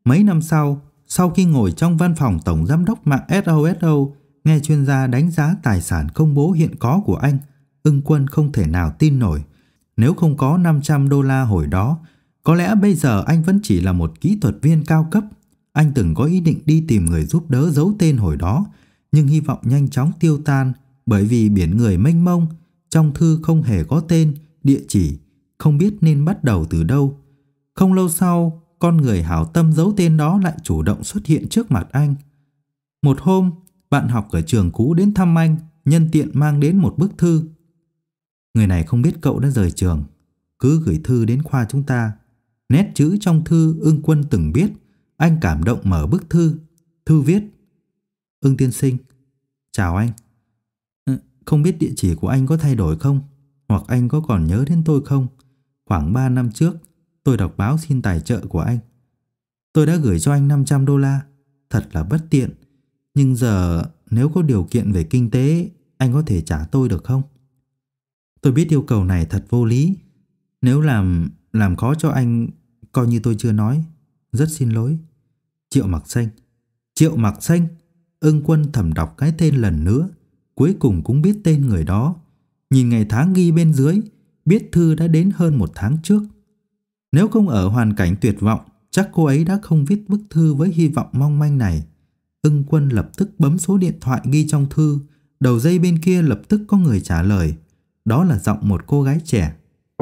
Mấy năm sau khi ngồi trong văn phòng tổng giám đốc mạng SOSO, nghe chuyên gia đánh giá tài sản công bố hiện có của anh, Ưng Quân không thể nào tin nổi. Nếu không có $500 hồi đó, có lẽ bây giờ anh vẫn chỉ là một kỹ thuật viên cao cấp. Anh từng có ý định đi tìm người giúp đỡ giấu tên hồi đó, nhưng hy vọng nhanh chóng tiêu tan bởi vì biển người mênh mông, trong thư không hề có tên, địa chỉ, không biết nên bắt đầu từ đâu. Không lâu sau, con người hảo tâm giấu tên đó lại chủ động xuất hiện trước mặt anh. Một hôm, bạn học ở trường cũ đến thăm anh, nhân tiện mang đến một bức thư. Người này không biết cậu đã rời trường, cứ gửi thư đến khoa chúng ta. Nét chữ trong thư Ưng Quân từng biết. Anh cảm động mở bức thư. Thư viết: Ưng tiên sinh, chào anh. Không biết địa chỉ của anh có thay đổi không? Hoặc anh có còn nhớ đến tôi không? Khoảng 3 năm trước, tôi đọc báo xin tài trợ của anh. Tôi đã gửi cho anh $500. Thật là bất tiện. Nhưng giờ nếu có điều kiện về kinh tế, anh có thể trả tôi được không? Tôi biết yêu cầu này thật vô lý. Nếu làm khó cho anh, coi như tôi chưa nói. Rất xin lỗi. Triệu Mặc Xanh. Triệu Mặc Xanh. Ưng Quân thầm đọc cái tên lần nữa, cuối cùng cũng biết tên người đó. Nhìn ngày tháng ghi bên dưới, biết thư đã đến hơn 1 tháng trước. Nếu không ở hoàn cảnh tuyệt vọng, chắc cô ấy đã không viết bức thư với hy vọng mong manh này. Ưng Quân lập tức bấm số điện thoại ghi trong thư. Đầu dây bên kia lập tức có người trả lời. Đó là giọng một cô gái trẻ.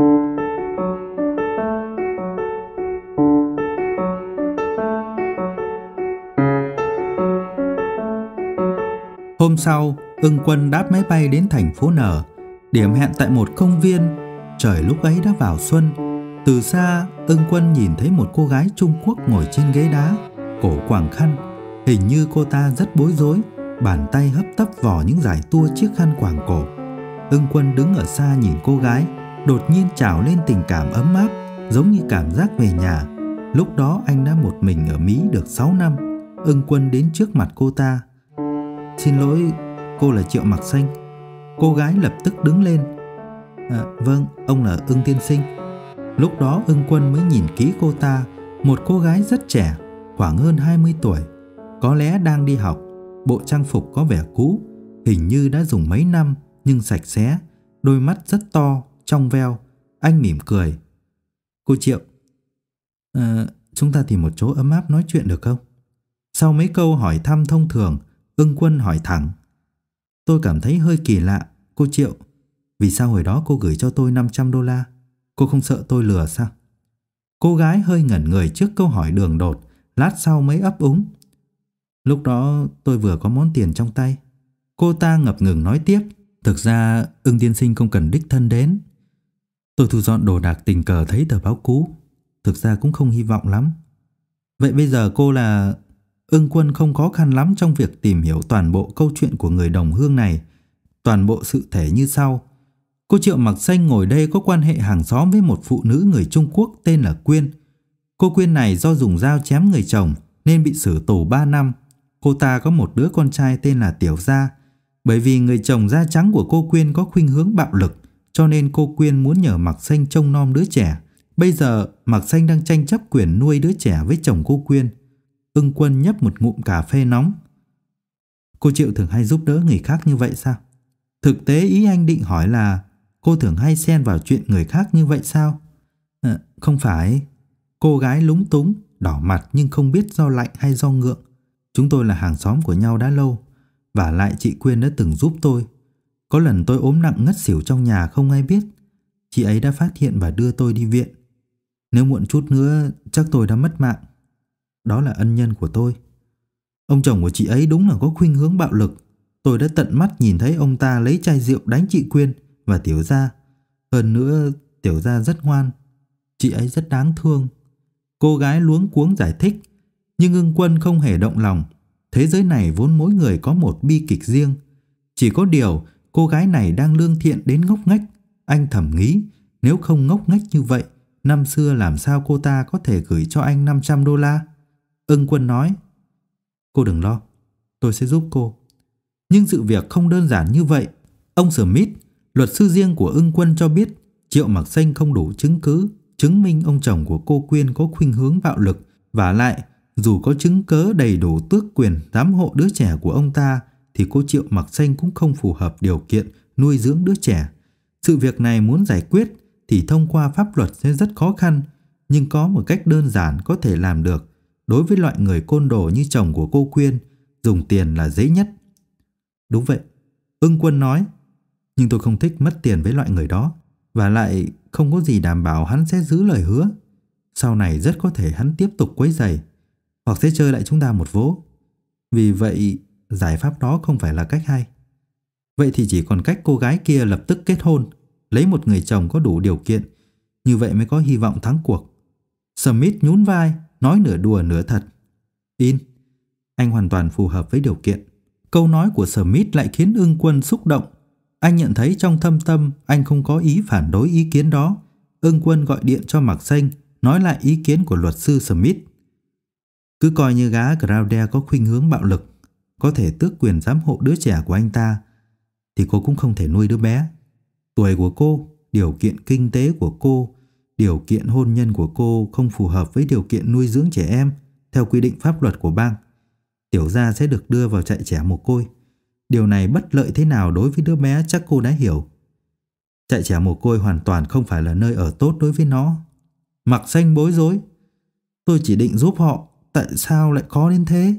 Hôm sau, Ưng Quân đáp máy bay đến thành phố N, điểm hẹn tại một công viên. Trời lúc ấy đã vào xuân. Từ xa, Ưng Quân nhìn thấy một cô gái Trung Quốc ngồi trên ghế đá, cổ quàng khăn. Hình như cô ta rất bối rối, bàn tay hấp tấp vò những dải tua chiếc khăn quàng cổ. Ưng Quân đứng ở xa nhìn cô gái, đột nhiên trào lên tình cảm ấm áp, giống như cảm giác về nhà. Lúc đó anh đã một mình ở Mỹ được 6 năm. Ưng Quân đến trước mặt cô ta. Xin lỗi, cô là Triệu Mặc Xanh. Cô gái lập tức đứng lên. Vâng, ông là Ưng tiên sinh. Lúc đó Ưng Quân mới nhìn kỹ cô ta. Một cô gái rất trẻ, khoảng hơn 20 tuổi. Có lẽ đang đi học. Bộ trang phục có vẻ cũ, hình như đã dùng mấy năm, nhưng sạch sẽ. Đôi mắt rất to, trong veo. Anh mỉm cười. Cô Triệu, chúng ta tìm một chỗ ấm áp nói chuyện được không? Sau mấy câu hỏi thăm thông thường, Ưng Quân hỏi thẳng. Tôi cảm thấy hơi kỳ lạ, cô Triệu. Vì sao hồi đó cô gửi cho tôi $500? Cô không sợ tôi lừa sao? Cô gái hơi ngẩn người trước câu hỏi đường đột, lát sau mới ấp úng. Lúc đó tôi vừa có món tiền trong tay. Cô ta ngập ngừng nói tiếp. Thực ra Ưng tiên sinh không cần đích thân đến. Tôi thu dọn đồ đạc tình cờ thấy tờ báo cũ. Thực ra cũng không hy vọng lắm. Vậy bây giờ cô là... Ưng Quân không khó khăn lắm trong việc tìm hiểu toàn bộ câu chuyện của người đồng hương này. Toàn bộ sự thể như sau. Cô Triệu Mặc Xanh ngồi đây có quan hệ hàng xóm với một phụ nữ người Trung Quốc tên là Quyên. Cô Quyên này do dùng dao chém người chồng nên bị xử tù 3 năm. Cô ta có một đứa con trai tên là Tiểu Gia. Bởi vì người chồng da trắng của cô Quyên có khuynh hướng bạo lực, cho nên cô Quyên muốn nhờ Mặc Xanh trông nom đứa trẻ. Bây giờ Mặc Xanh đang tranh chấp quyền nuôi đứa trẻ với chồng cô Quyên. Ưng Quân nhấp một ngụm cà phê nóng. Cô Triệu thường hay giúp đỡ người khác như vậy sao? Thực tế ý anh định hỏi là cô thường hay xen vào chuyện người khác như vậy sao? Không phải. Cô gái lúng túng, đỏ mặt nhưng không biết do lạnh hay do ngượng. Chúng tôi là hàng xóm của nhau đã lâu. Vả lại chị Quyên đã từng giúp tôi. Có lần tôi ốm nặng ngất xỉu trong nhà không ai biết. Chị ấy đã phát hiện và đưa tôi đi viện. Nếu muộn chút nữa chắc tôi đã mất mạng. Đó là ân nhân của tôi. Ông chồng của chị ấy đúng là có khuynh hướng bạo lực. Tôi đã tận mắt nhìn thấy ông ta lấy chai rượu đánh chị Quyên và Tiểu Gia. Hơn nữa Tiểu Gia rất ngoan. Chị ấy rất đáng thương. Cô gái luống cuống giải thích. Nhưng Ưng Quân không hề động lòng. Thế giới này vốn mỗi người có một bi kịch riêng. Chỉ có điều cô gái này đang lương thiện đến ngốc nghếch. Anh thầm nghĩ, nếu không ngốc nghếch như vậy, năm xưa làm sao cô ta có thể gửi cho anh $500? Ưng Quân nói. Cô đừng lo, tôi sẽ giúp cô. Nhưng sự việc không đơn giản như vậy. Ông Smith, luật sư riêng của Ưng Quân cho biết Triệu Mặc Xanh không đủ chứng cứ chứng minh ông chồng của cô Quyên có khuynh hướng bạo lực. Vả lại, dù có chứng cớ đầy đủ tước quyền giám hộ đứa trẻ của ông ta thì cô Triệu Mặc Xanh cũng không phù hợp điều kiện nuôi dưỡng đứa trẻ. Sự việc này muốn giải quyết thì thông qua pháp luật sẽ rất khó khăn, nhưng có một cách đơn giản có thể làm được. Đối với loại người côn đồ như chồng của cô Quyên, dùng tiền là dễ nhất. Đúng vậy, Ưng Quân nói, nhưng tôi không thích mất tiền với loại người đó, và lại không có gì đảm bảo hắn sẽ giữ lời hứa. Sau này rất có thể hắn tiếp tục quấy rầy, hoặc sẽ chơi lại chúng ta một vố. Vì vậy, giải pháp đó không phải là cách hay. Vậy thì chỉ còn cách cô gái kia lập tức kết hôn, lấy một người chồng có đủ điều kiện, như vậy mới có hy vọng thắng cuộc. Smith nhún vai, nói nửa đùa nửa thật. Anh hoàn toàn phù hợp với điều kiện. Câu nói của Smith lại khiến Ưng Quân xúc động. Anh nhận thấy trong thâm tâm anh không có ý phản đối ý kiến đó. Ưng Quân gọi điện cho Mặc Xanh, nói lại ý kiến của luật sư Smith. Cứ coi như gã Claudia có khuynh hướng bạo lực, có thể tước quyền giám hộ đứa trẻ của anh ta, thì cô cũng không thể nuôi đứa bé. Tuổi của cô, điều kiện kinh tế của cô, điều kiện hôn nhân của cô không phù hợp với điều kiện nuôi dưỡng trẻ em theo quy định pháp luật của bang. Tiểu gia sẽ được đưa vào trại trẻ mồ côi. Điều này bất lợi thế nào đối với đứa bé chắc cô đã hiểu. Trại trẻ mồ côi hoàn toàn không phải là nơi ở tốt đối với nó. Mặc Xanh bối rối. Tôi chỉ định giúp họ, tại sao lại khó đến thế?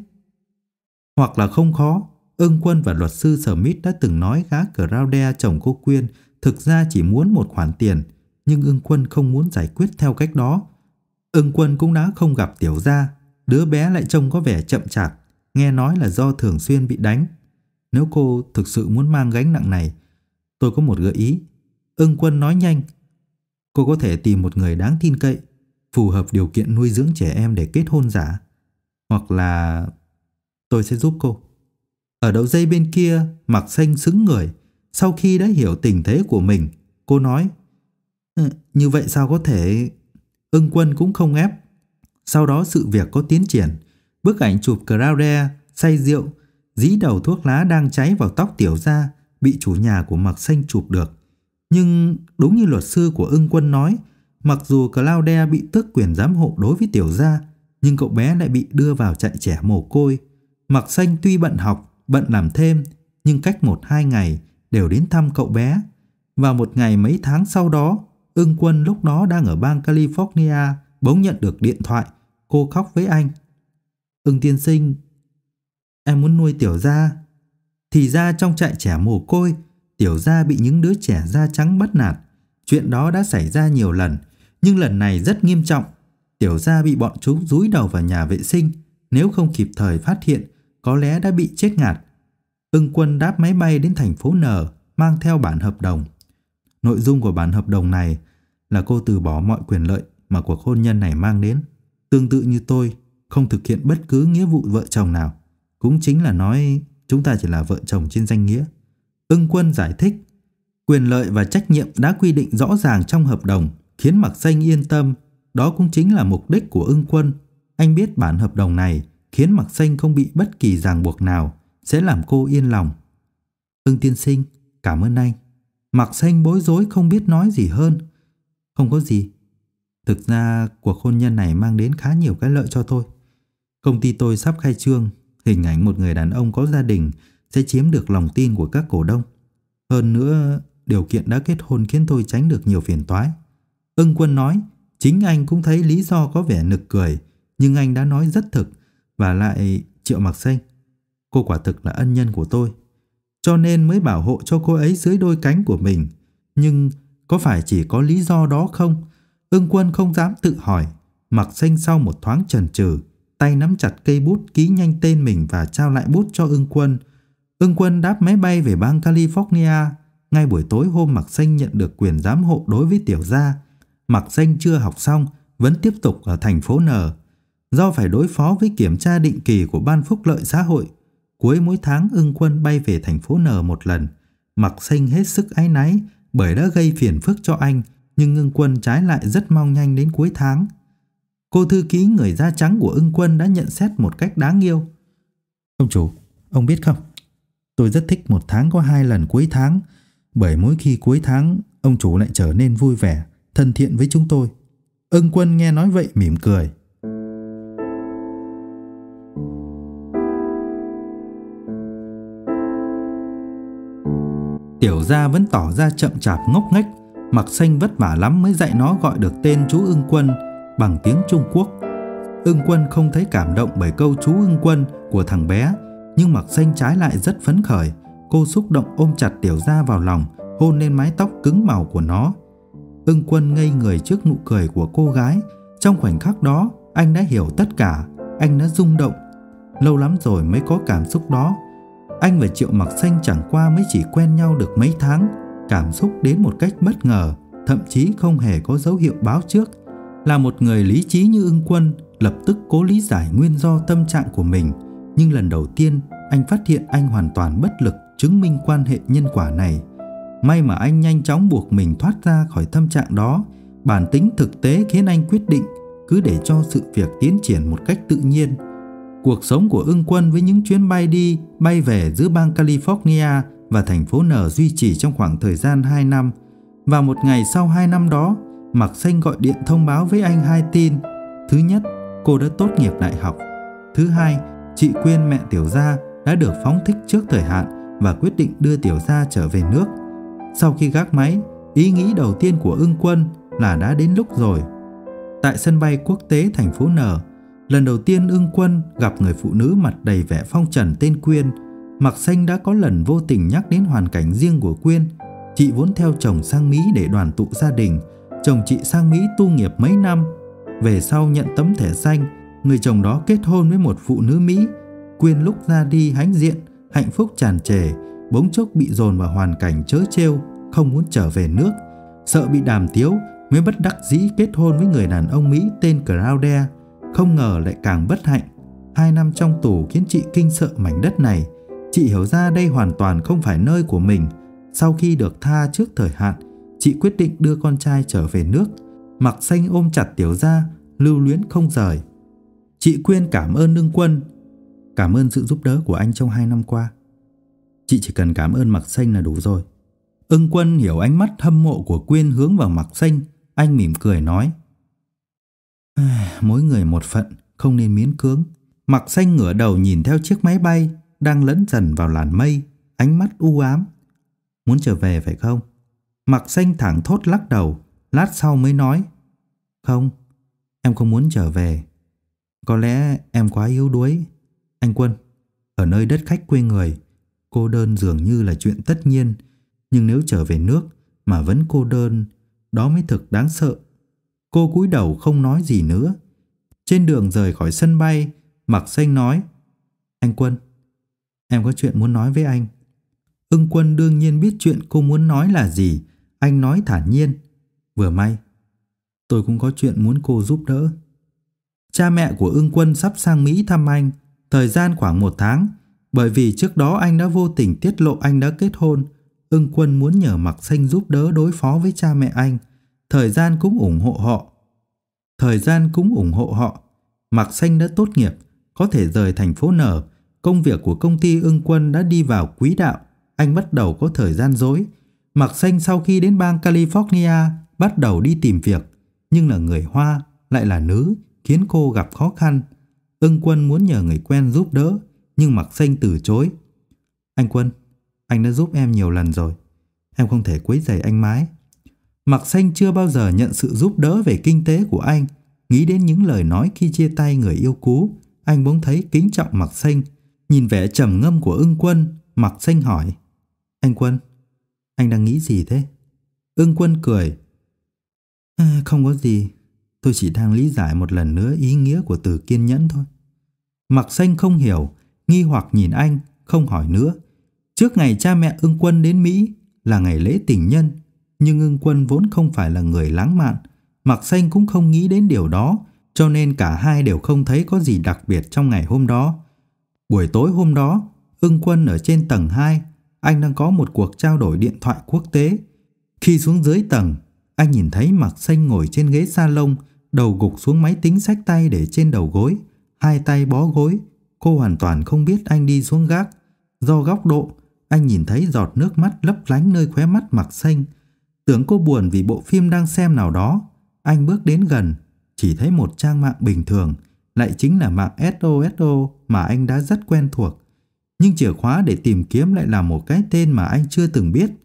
Hoặc là không khó. Ưng Quân và luật sư Smith đã từng nói gã Claudia chồng cô Quyên thực ra chỉ muốn một khoản tiền, nhưng Ưng Quân không muốn giải quyết theo cách đó. Ưng Quân cũng đã không gặp tiểu gia. Đứa bé lại trông có vẻ chậm chạp, nghe nói là do thường xuyên bị đánh. Nếu cô thực sự muốn mang gánh nặng này, tôi có một gợi ý. Ưng Quân nói nhanh. Cô có thể tìm một người đáng tin cậy, phù hợp điều kiện nuôi dưỡng trẻ em để kết hôn giả. Hoặc là tôi sẽ giúp cô. Ở đầu dây bên kia, Mặc Xanh sững người. Sau khi đã hiểu tình thế của mình, cô nói, như vậy sao có thể? Ưng Quân cũng không ép. Sau đó sự việc có tiến triển. Bức ảnh chụp Claudia say rượu, dí đầu thuốc lá đang cháy vào tóc tiểu gia bị chủ nhà của Mặc Xanh chụp được. Nhưng đúng như luật sư của Ưng Quân nói, mặc dù Claudia bị tước quyền giám hộ đối với tiểu gia, nhưng cậu bé lại bị đưa vào trại trẻ mồ côi. Mặc Xanh tuy bận học, bận làm thêm, nhưng cách 1-2 ngày đều đến thăm cậu bé. Vào một ngày mấy tháng sau đó, Ưng Quân lúc đó đang ở bang California bỗng nhận được điện thoại. Cô khóc với anh. Ưng tiên sinh, em muốn nuôi tiểu gia. Thì ra trong trại trẻ mồ côi, tiểu gia bị những đứa trẻ da trắng bắt nạt. Chuyện đó đã xảy ra nhiều lần, nhưng lần này rất nghiêm trọng. Tiểu gia bị bọn chúng dúi đầu vào nhà vệ sinh. Nếu không kịp thời phát hiện, có lẽ đã bị chết ngạt. Ưng Quân đáp máy bay đến thành phố N, mang theo bản hợp đồng. Nội dung của bản hợp đồng này là cô từ bỏ mọi quyền lợi mà cuộc hôn nhân này mang đến. Tương tự như tôi, không thực hiện bất cứ nghĩa vụ vợ chồng nào. Cũng chính là nói chúng ta chỉ là vợ chồng trên danh nghĩa. Ưng Quân giải thích, quyền lợi và trách nhiệm đã quy định rõ ràng trong hợp đồng, khiến Mặc Xanh yên tâm. Đó cũng chính là mục đích của Ưng Quân. Anh biết bản hợp đồng này khiến Mặc Xanh không bị bất kỳ ràng buộc nào, sẽ làm cô yên lòng. Ưng tiên sinh, cảm ơn anh. Mặc Xanh bối rối không biết nói gì hơn. Không có gì. Thực ra cuộc hôn nhân này mang đến khá nhiều cái lợi cho tôi. Công ty tôi sắp khai trương, hình ảnh một người đàn ông có gia đình sẽ chiếm được lòng tin của các cổ đông. Hơn nữa, điều kiện đã kết hôn khiến tôi tránh được nhiều phiền toái. Ưng Quân nói, chính anh cũng thấy lý do có vẻ nực cười, nhưng anh đã nói rất thực. Và lại, Triệu Mặc Xanh, cô quả thực là ân nhân của tôi, cho nên mới bảo hộ cho cô ấy dưới đôi cánh của mình. Nhưng có phải chỉ có lý do đó không? Ưng Quân không dám tự hỏi. Mặc Xanh sau một thoáng chần chừ, tay nắm chặt cây bút ký nhanh tên mình và trao lại bút cho Ưng Quân. Ưng Quân đáp máy bay về bang California. Ngay buổi tối hôm Mặc Xanh nhận được quyền giám hộ đối với tiểu gia, Mặc Xanh chưa học xong, vẫn tiếp tục ở thành phố N. Do phải đối phó với kiểm tra định kỳ của Ban Phúc lợi xã hội, cuối mỗi tháng Ưng Quân bay về thành phố N một lần. Mặc Xanh hết sức áy náy bởi đã gây phiền phức cho anh, nhưng Ưng Quân trái lại rất mong nhanh đến cuối tháng. Cô thư ký người da trắng của Ưng Quân đã nhận xét một cách đáng yêu. Ông chủ, ông biết không, tôi rất thích một tháng có 2 lần cuối tháng, bởi mỗi khi cuối tháng ông chủ lại trở nên vui vẻ, thân thiện với chúng tôi. Ưng Quân nghe nói vậy mỉm cười. Tiểu Gia vẫn tỏ ra chậm chạp ngốc nghếch. Mạc Xanh vất vả lắm mới dạy nó gọi được tên chú Ưng Quân bằng tiếng Trung Quốc. Ưng Quân không thấy cảm động bởi câu chú Ưng Quân của thằng bé, nhưng Mạc Xanh trái lại rất phấn khởi. Cô xúc động ôm chặt Tiểu Gia vào lòng, hôn lên mái tóc cứng màu của nó. Ưng Quân ngây người trước nụ cười của cô gái. Trong khoảnh khắc đó, anh đã hiểu tất cả. Anh đã rung động. Lâu lắm rồi mới có cảm xúc đó. Anh và Triệu Mạc Xanh chẳng qua mới chỉ quen nhau được mấy tháng. Cảm xúc đến một cách bất ngờ, thậm chí không hề có dấu hiệu báo trước. Là một người lý trí như Ưng Quân, lập tức cố lý giải nguyên do tâm trạng của mình. Nhưng lần đầu tiên, anh phát hiện anh hoàn toàn bất lực chứng minh quan hệ nhân quả này. May mà anh nhanh chóng buộc mình thoát ra khỏi tâm trạng đó. Bản tính thực tế khiến anh quyết định cứ để cho sự việc tiến triển một cách tự nhiên. Cuộc sống của Ưng Quân với những chuyến bay đi, bay về giữa bang California và thành phố N duy trì trong khoảng thời gian 2 năm. Và một ngày sau 2 năm đó, Mạc Xanh gọi điện thông báo với anh 2 tin. Thứ nhất, cô đã tốt nghiệp đại học. Thứ hai, chị Quyên mẹ Tiểu Gia đã được phóng thích trước thời hạn và quyết định đưa Tiểu Gia trở về nước. Sau khi gác máy, ý nghĩ đầu tiên của Ưng Quân là đã đến lúc rồi. Tại sân bay quốc tế thành phố N, lần đầu tiên Ưng Quân gặp người phụ nữ mặt đầy vẻ phong trần tên Quyên. Mạc Xanh đã có lần vô tình nhắc đến hoàn cảnh riêng của Quyên. Chị vốn theo chồng sang Mỹ để đoàn tụ gia đình. Chồng chị sang Mỹ tu nghiệp mấy năm. Về sau nhận tấm thẻ xanh, người chồng đó kết hôn với một phụ nữ Mỹ. Quyên lúc ra đi hãnh diện, hạnh phúc tràn trề, bỗng chốc bị dồn vào hoàn cảnh trớ trêu, không muốn trở về nước. Sợ bị đàm tiếu mới bất đắc dĩ kết hôn với người đàn ông Mỹ tên Crowder. Không ngờ lại càng bất hạnh. 2 năm trong tù khiến chị kinh sợ mảnh đất này. Chị hiểu ra đây hoàn toàn không phải nơi của mình. Sau khi được tha trước thời hạn, chị quyết định đưa con trai trở về nước. Mạc Xanh ôm chặt Tiểu Gia, lưu luyến không rời. Chị Quyên cảm ơn Ưng Quân. Cảm ơn sự giúp đỡ của anh trong 2 năm qua. Chị chỉ cần cảm ơn Mạc Xanh là đủ rồi. Ưng Quân hiểu ánh mắt hâm mộ của Quyên hướng vào Mạc Xanh. Anh mỉm cười nói: mỗi người một phận, không nên miễn cưỡng. Mạc Xanh ngửa đầu nhìn theo chiếc máy bay đang lẫn dần vào làn mây, ánh mắt u ám. Muốn trở về phải không? Mạc Xanh thẳng thốt lắc đầu. Lát sau mới nói: Không, em không muốn trở về. Có lẽ em quá yếu đuối. Anh Quân, ở nơi đất khách quê người, cô đơn dường như là chuyện tất nhiên. Nhưng nếu trở về nước mà vẫn cô đơn, đó mới thực đáng sợ. Cô cúi đầu không nói gì nữa. Trên đường rời khỏi sân bay, Mạc Xanh nói: Anh Quân, em có chuyện muốn nói với anh. Ưng Quân đương nhiên biết chuyện cô muốn nói là gì. Anh nói thản nhiên: Vừa may, tôi cũng có chuyện muốn cô giúp đỡ. Cha mẹ của Ưng Quân sắp sang Mỹ thăm anh, thời gian khoảng 1 tháng. Bởi vì trước đó anh đã vô tình tiết lộ anh đã kết hôn. Ưng Quân muốn nhờ Mạc Xanh giúp đỡ đối phó với cha mẹ anh. Thời gian cũng ủng hộ họ. Mạc Xanh đã tốt nghiệp, có thể rời thành phố N. Công việc của công ty Ưng Quân đã đi vào quỹ đạo. Anh bắt đầu có thời gian rỗi. Mạc Xanh sau khi đến bang California bắt đầu đi tìm việc. Nhưng là người Hoa, lại là nữ, khiến cô gặp khó khăn. Ưng Quân muốn nhờ người quen giúp đỡ, nhưng Mạc Xanh từ chối. Anh Quân, anh đã giúp em nhiều lần rồi. Em không thể quấy rầy anh mãi. Mạc Xanh chưa bao giờ nhận sự giúp đỡ về kinh tế của anh. Nghĩ đến những lời nói khi chia tay người yêu cũ, anh bỗng thấy kính trọng Mạc Xanh. Nhìn vẻ trầm ngâm của Ưng Quân, Mạc Xanh hỏi: Anh Quân, anh đang nghĩ gì thế? Ưng Quân cười: Không có gì. Tôi chỉ đang lý giải một lần nữa ý nghĩa của từ kiên nhẫn thôi. Mạc Xanh không hiểu, nghi hoặc nhìn anh, không hỏi nữa. Trước ngày cha mẹ Ưng Quân đến Mỹ là ngày lễ tình nhân, nhưng Ưng Quân vốn không phải là người lãng mạn. Mạc Xanh cũng không nghĩ đến điều đó, cho nên cả hai đều không thấy có gì đặc biệt trong ngày hôm đó. Buổi tối hôm đó, Ưng Quân ở trên tầng 2, anh đang có một cuộc trao đổi điện thoại quốc tế. Khi xuống dưới tầng, anh nhìn thấy Mạc Xanh ngồi trên ghế salon, đầu gục xuống máy tính xách tay để trên đầu gối, hai tay bó gối. Cô hoàn toàn không biết anh đi xuống gác. Do góc độ, anh nhìn thấy giọt nước mắt lấp lánh nơi khóe mắt Mạc Xanh. Tưởng cô buồn vì bộ phim đang xem nào đó. Anh bước đến gần, chỉ thấy một trang mạng bình thường, lại chính là mạng SOSO mà anh đã rất quen thuộc. Nhưng chìa khóa để tìm kiếm lại là một cái tên mà anh chưa từng biết.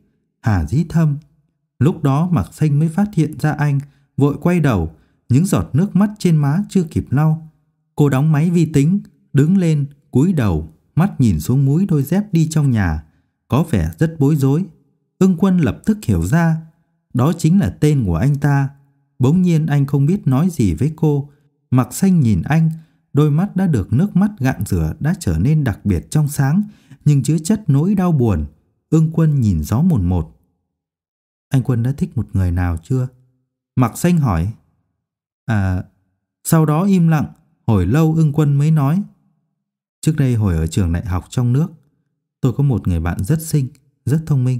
Hà Dĩ Thâm. Lúc đó Mạc Xanh mới phát hiện ra anh, vội quay đầu, những giọt nước mắt trên má chưa kịp lau. Cô đóng máy vi tính, đứng lên, cúi đầu, mắt nhìn xuống múi đôi dép đi trong nhà, có vẻ rất bối rối. Ưng Quân lập tức hiểu ra, đó chính là tên của anh ta. Bỗng nhiên anh không biết nói gì với cô. Mạc Xanh nhìn anh, đôi mắt đã được nước mắt gạn rửa đã trở nên đặc biệt trong sáng, nhưng chứa chất nỗi đau buồn. Ưng Quân nhìn rõ mồn một. Anh Quân đã thích một người nào chưa? Mạc Xanh hỏi. Sau đó im lặng, hồi lâu Ưng Quân mới nói. Trước đây hồi ở trường đại học trong nước, tôi có một người bạn rất xinh, rất thông minh.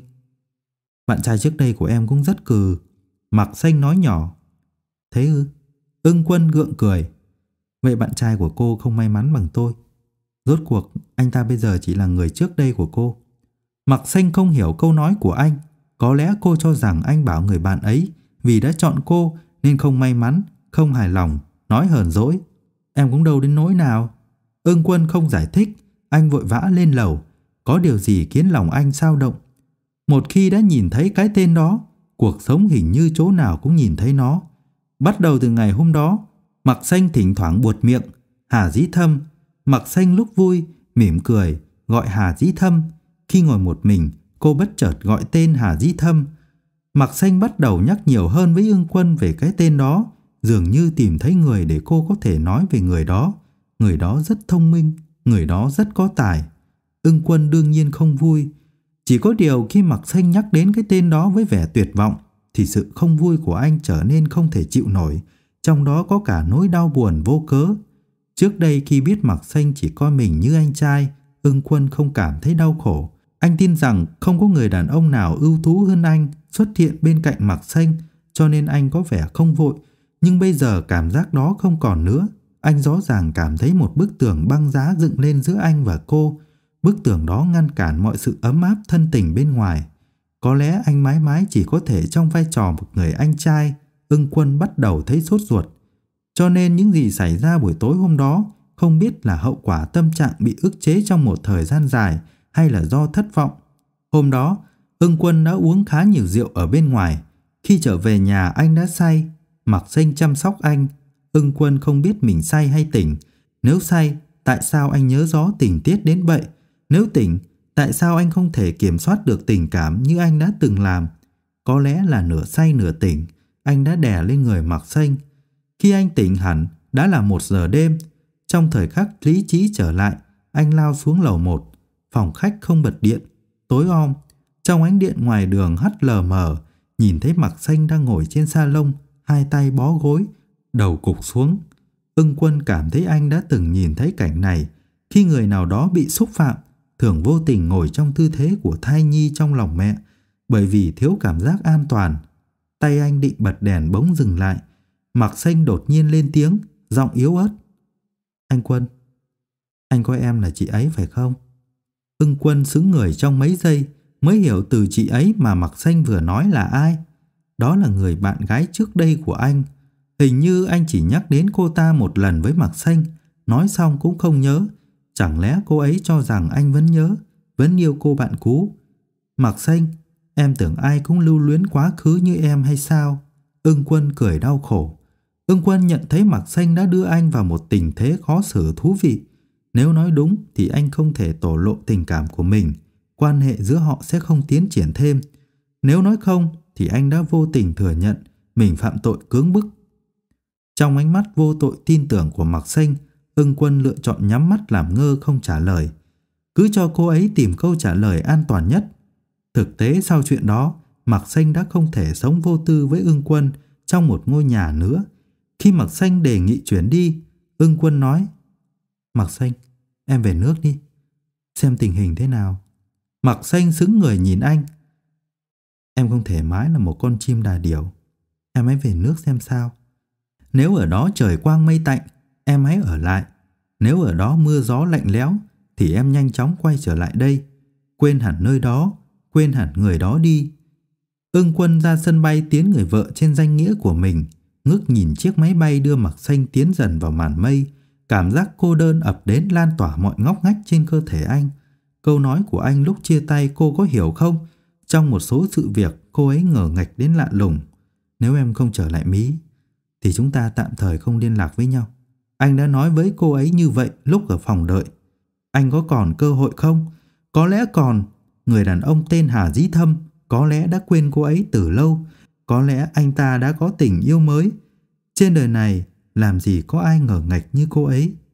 Bạn trai trước đây của em cũng rất cừ. Mạc Xanh nói nhỏ. Thế ư? Ưng Quân gượng cười. Vậy bạn trai của cô không may mắn bằng tôi. Rốt cuộc anh ta bây giờ chỉ là người trước đây của cô. Mạc Xanh không hiểu câu nói của anh. Có lẽ cô cho rằng anh bảo người bạn ấy vì đã chọn cô nên không may mắn, không hài lòng, nói hờn dỗi. Em cũng đâu đến nỗi nào. Ưng Quân không giải thích. Anh vội vã lên lầu. Có điều gì khiến lòng anh xao động. Một khi đã nhìn thấy cái tên đó, cuộc sống hình như chỗ nào cũng nhìn thấy nó. Bắt đầu từ ngày hôm đó, Mạc Xanh thỉnh thoảng buột miệng Hà Dĩ Thâm. Mạc Xanh lúc vui mỉm cười gọi Hà Dĩ Thâm. Khi ngồi một mình, cô bất chợt gọi tên Hà Dĩ Thâm. Mạc Xanh bắt đầu nhắc nhiều hơn với Ưng Quân về cái tên đó, dường như tìm thấy người để cô có thể nói về người đó. Người đó rất thông minh, người đó rất có tài. Ưng Quân đương nhiên không vui. Chỉ có điều khi Mạc Xanh nhắc đến cái tên đó với vẻ tuyệt vọng thì sự không vui của anh trở nên không thể chịu nổi, trong đó có cả nỗi đau buồn vô cớ. Trước đây khi biết Mạc Xanh chỉ coi mình như anh trai, Ưng Quân không cảm thấy đau khổ. Anh tin rằng không có người đàn ông nào ưu tú hơn anh xuất hiện bên cạnh Mạc Xanh, cho nên anh có vẻ không vội. Nhưng bây giờ cảm giác đó không còn nữa. Anh rõ ràng cảm thấy một bức tường băng giá dựng lên giữa anh và cô. Bức tường đó ngăn cản mọi sự ấm áp thân tình bên ngoài. Có lẽ anh mãi mãi chỉ có thể trong vai trò một người anh trai. Ưng Quân bắt đầu thấy sốt ruột. Cho nên những gì xảy ra buổi tối hôm đó không biết là hậu quả tâm trạng bị ức chế trong một thời gian dài hay là do thất vọng. Hôm đó, Ưng Quân đã uống khá nhiều rượu ở bên ngoài. Khi trở về nhà anh đã say. Mạc Xanh chăm sóc anh. Ưng Quân không biết mình say hay tỉnh. Nếu say, tại sao anh nhớ rõ tình tiết đến vậy? Nếu tỉnh, tại sao anh không thể kiểm soát được tình cảm như anh đã từng làm? Có lẽ là nửa say nửa tỉnh, anh đã đè lên người Mạc Xanh. Khi anh tỉnh hẳn, đã là 1 giờ đêm. Trong thời khắc lý trí trở lại, anh lao xuống lầu 1. Phòng khách không bật điện, tối om. Trong ánh điện ngoài đường hắt lờ mờ, nhìn thấy Mạc Xanh đang ngồi trên sa lông, hai tay bó gối, đầu cụp xuống. Ưng Quân cảm thấy anh đã từng nhìn thấy cảnh này. Khi người nào đó bị xúc phạm, thường vô tình ngồi trong tư thế của thai nhi trong lòng mẹ, bởi vì thiếu cảm giác an toàn. Tay anh định bật đèn bỗng dừng lại. Mạc Xanh đột nhiên lên tiếng, giọng yếu ớt. Anh Quân, anh coi em là chị ấy phải không? Ưng Quân sững người trong mấy giây mới hiểu từ chị ấy mà Mạc Xanh vừa nói là ai. Đó là người bạn gái trước đây của anh. Hình như anh chỉ nhắc đến cô ta một lần với Mạc Xanh, nói xong cũng không nhớ. Chẳng lẽ cô ấy cho rằng anh vẫn nhớ, vẫn yêu cô bạn cũ? Mạc Xanh, em tưởng ai cũng lưu luyến quá khứ như em hay sao? Ưng Quân cười đau khổ. Ưng Quân nhận thấy Mạc Xanh đã đưa anh vào một tình thế khó xử thú vị. Nếu nói đúng thì anh không thể tổ lộ tình cảm của mình, quan hệ giữa họ sẽ không tiến triển thêm. Nếu nói không thì anh đã vô tình thừa nhận mình phạm tội cưỡng bức. Trong ánh mắt vô tội tin tưởng của Mạc Xanh, Ưng Quân lựa chọn nhắm mắt làm ngơ không trả lời. Cứ cho cô ấy tìm câu trả lời an toàn nhất. Thực tế sau chuyện đó, Mạc Xanh đã không thể sống vô tư với Ưng Quân trong một ngôi nhà nữa. Khi Mạc Xanh đề nghị chuyển đi, Ưng Quân nói: Mạc Xanh, em về nước đi, xem tình hình thế nào. Mạc Xanh sững người nhìn anh. Em không thể mãi là một con chim đà điểu. Em hãy về nước xem sao. Nếu ở đó trời quang mây tạnh, em hãy ở lại. Nếu ở đó mưa gió lạnh lẽo, thì em nhanh chóng quay trở lại đây. Quên hẳn nơi đó, quên hẳn người đó đi. Ưng Quân ra sân bay tiến người vợ trên danh nghĩa của mình, ngước nhìn chiếc máy bay đưa Mạc Xanh tiến dần vào màn mây. Cảm giác cô đơn ập đến lan tỏa mọi ngóc ngách trên cơ thể anh. Câu nói của anh lúc chia tay cô có hiểu không? Trong một số sự việc cô ấy ngờ nghệch đến lạ lùng. Nếu em không trở lại Mỹ thì chúng ta tạm thời không liên lạc với nhau. Anh đã nói với cô ấy như vậy lúc ở phòng đợi. Anh có còn cơ hội không? Có lẽ còn. Người đàn ông tên Hà Dĩ Thâm có lẽ đã quên cô ấy từ lâu. Có lẽ anh ta đã có tình yêu mới. Trên đời này làm gì có ai ngờ nghệch như cô ấy.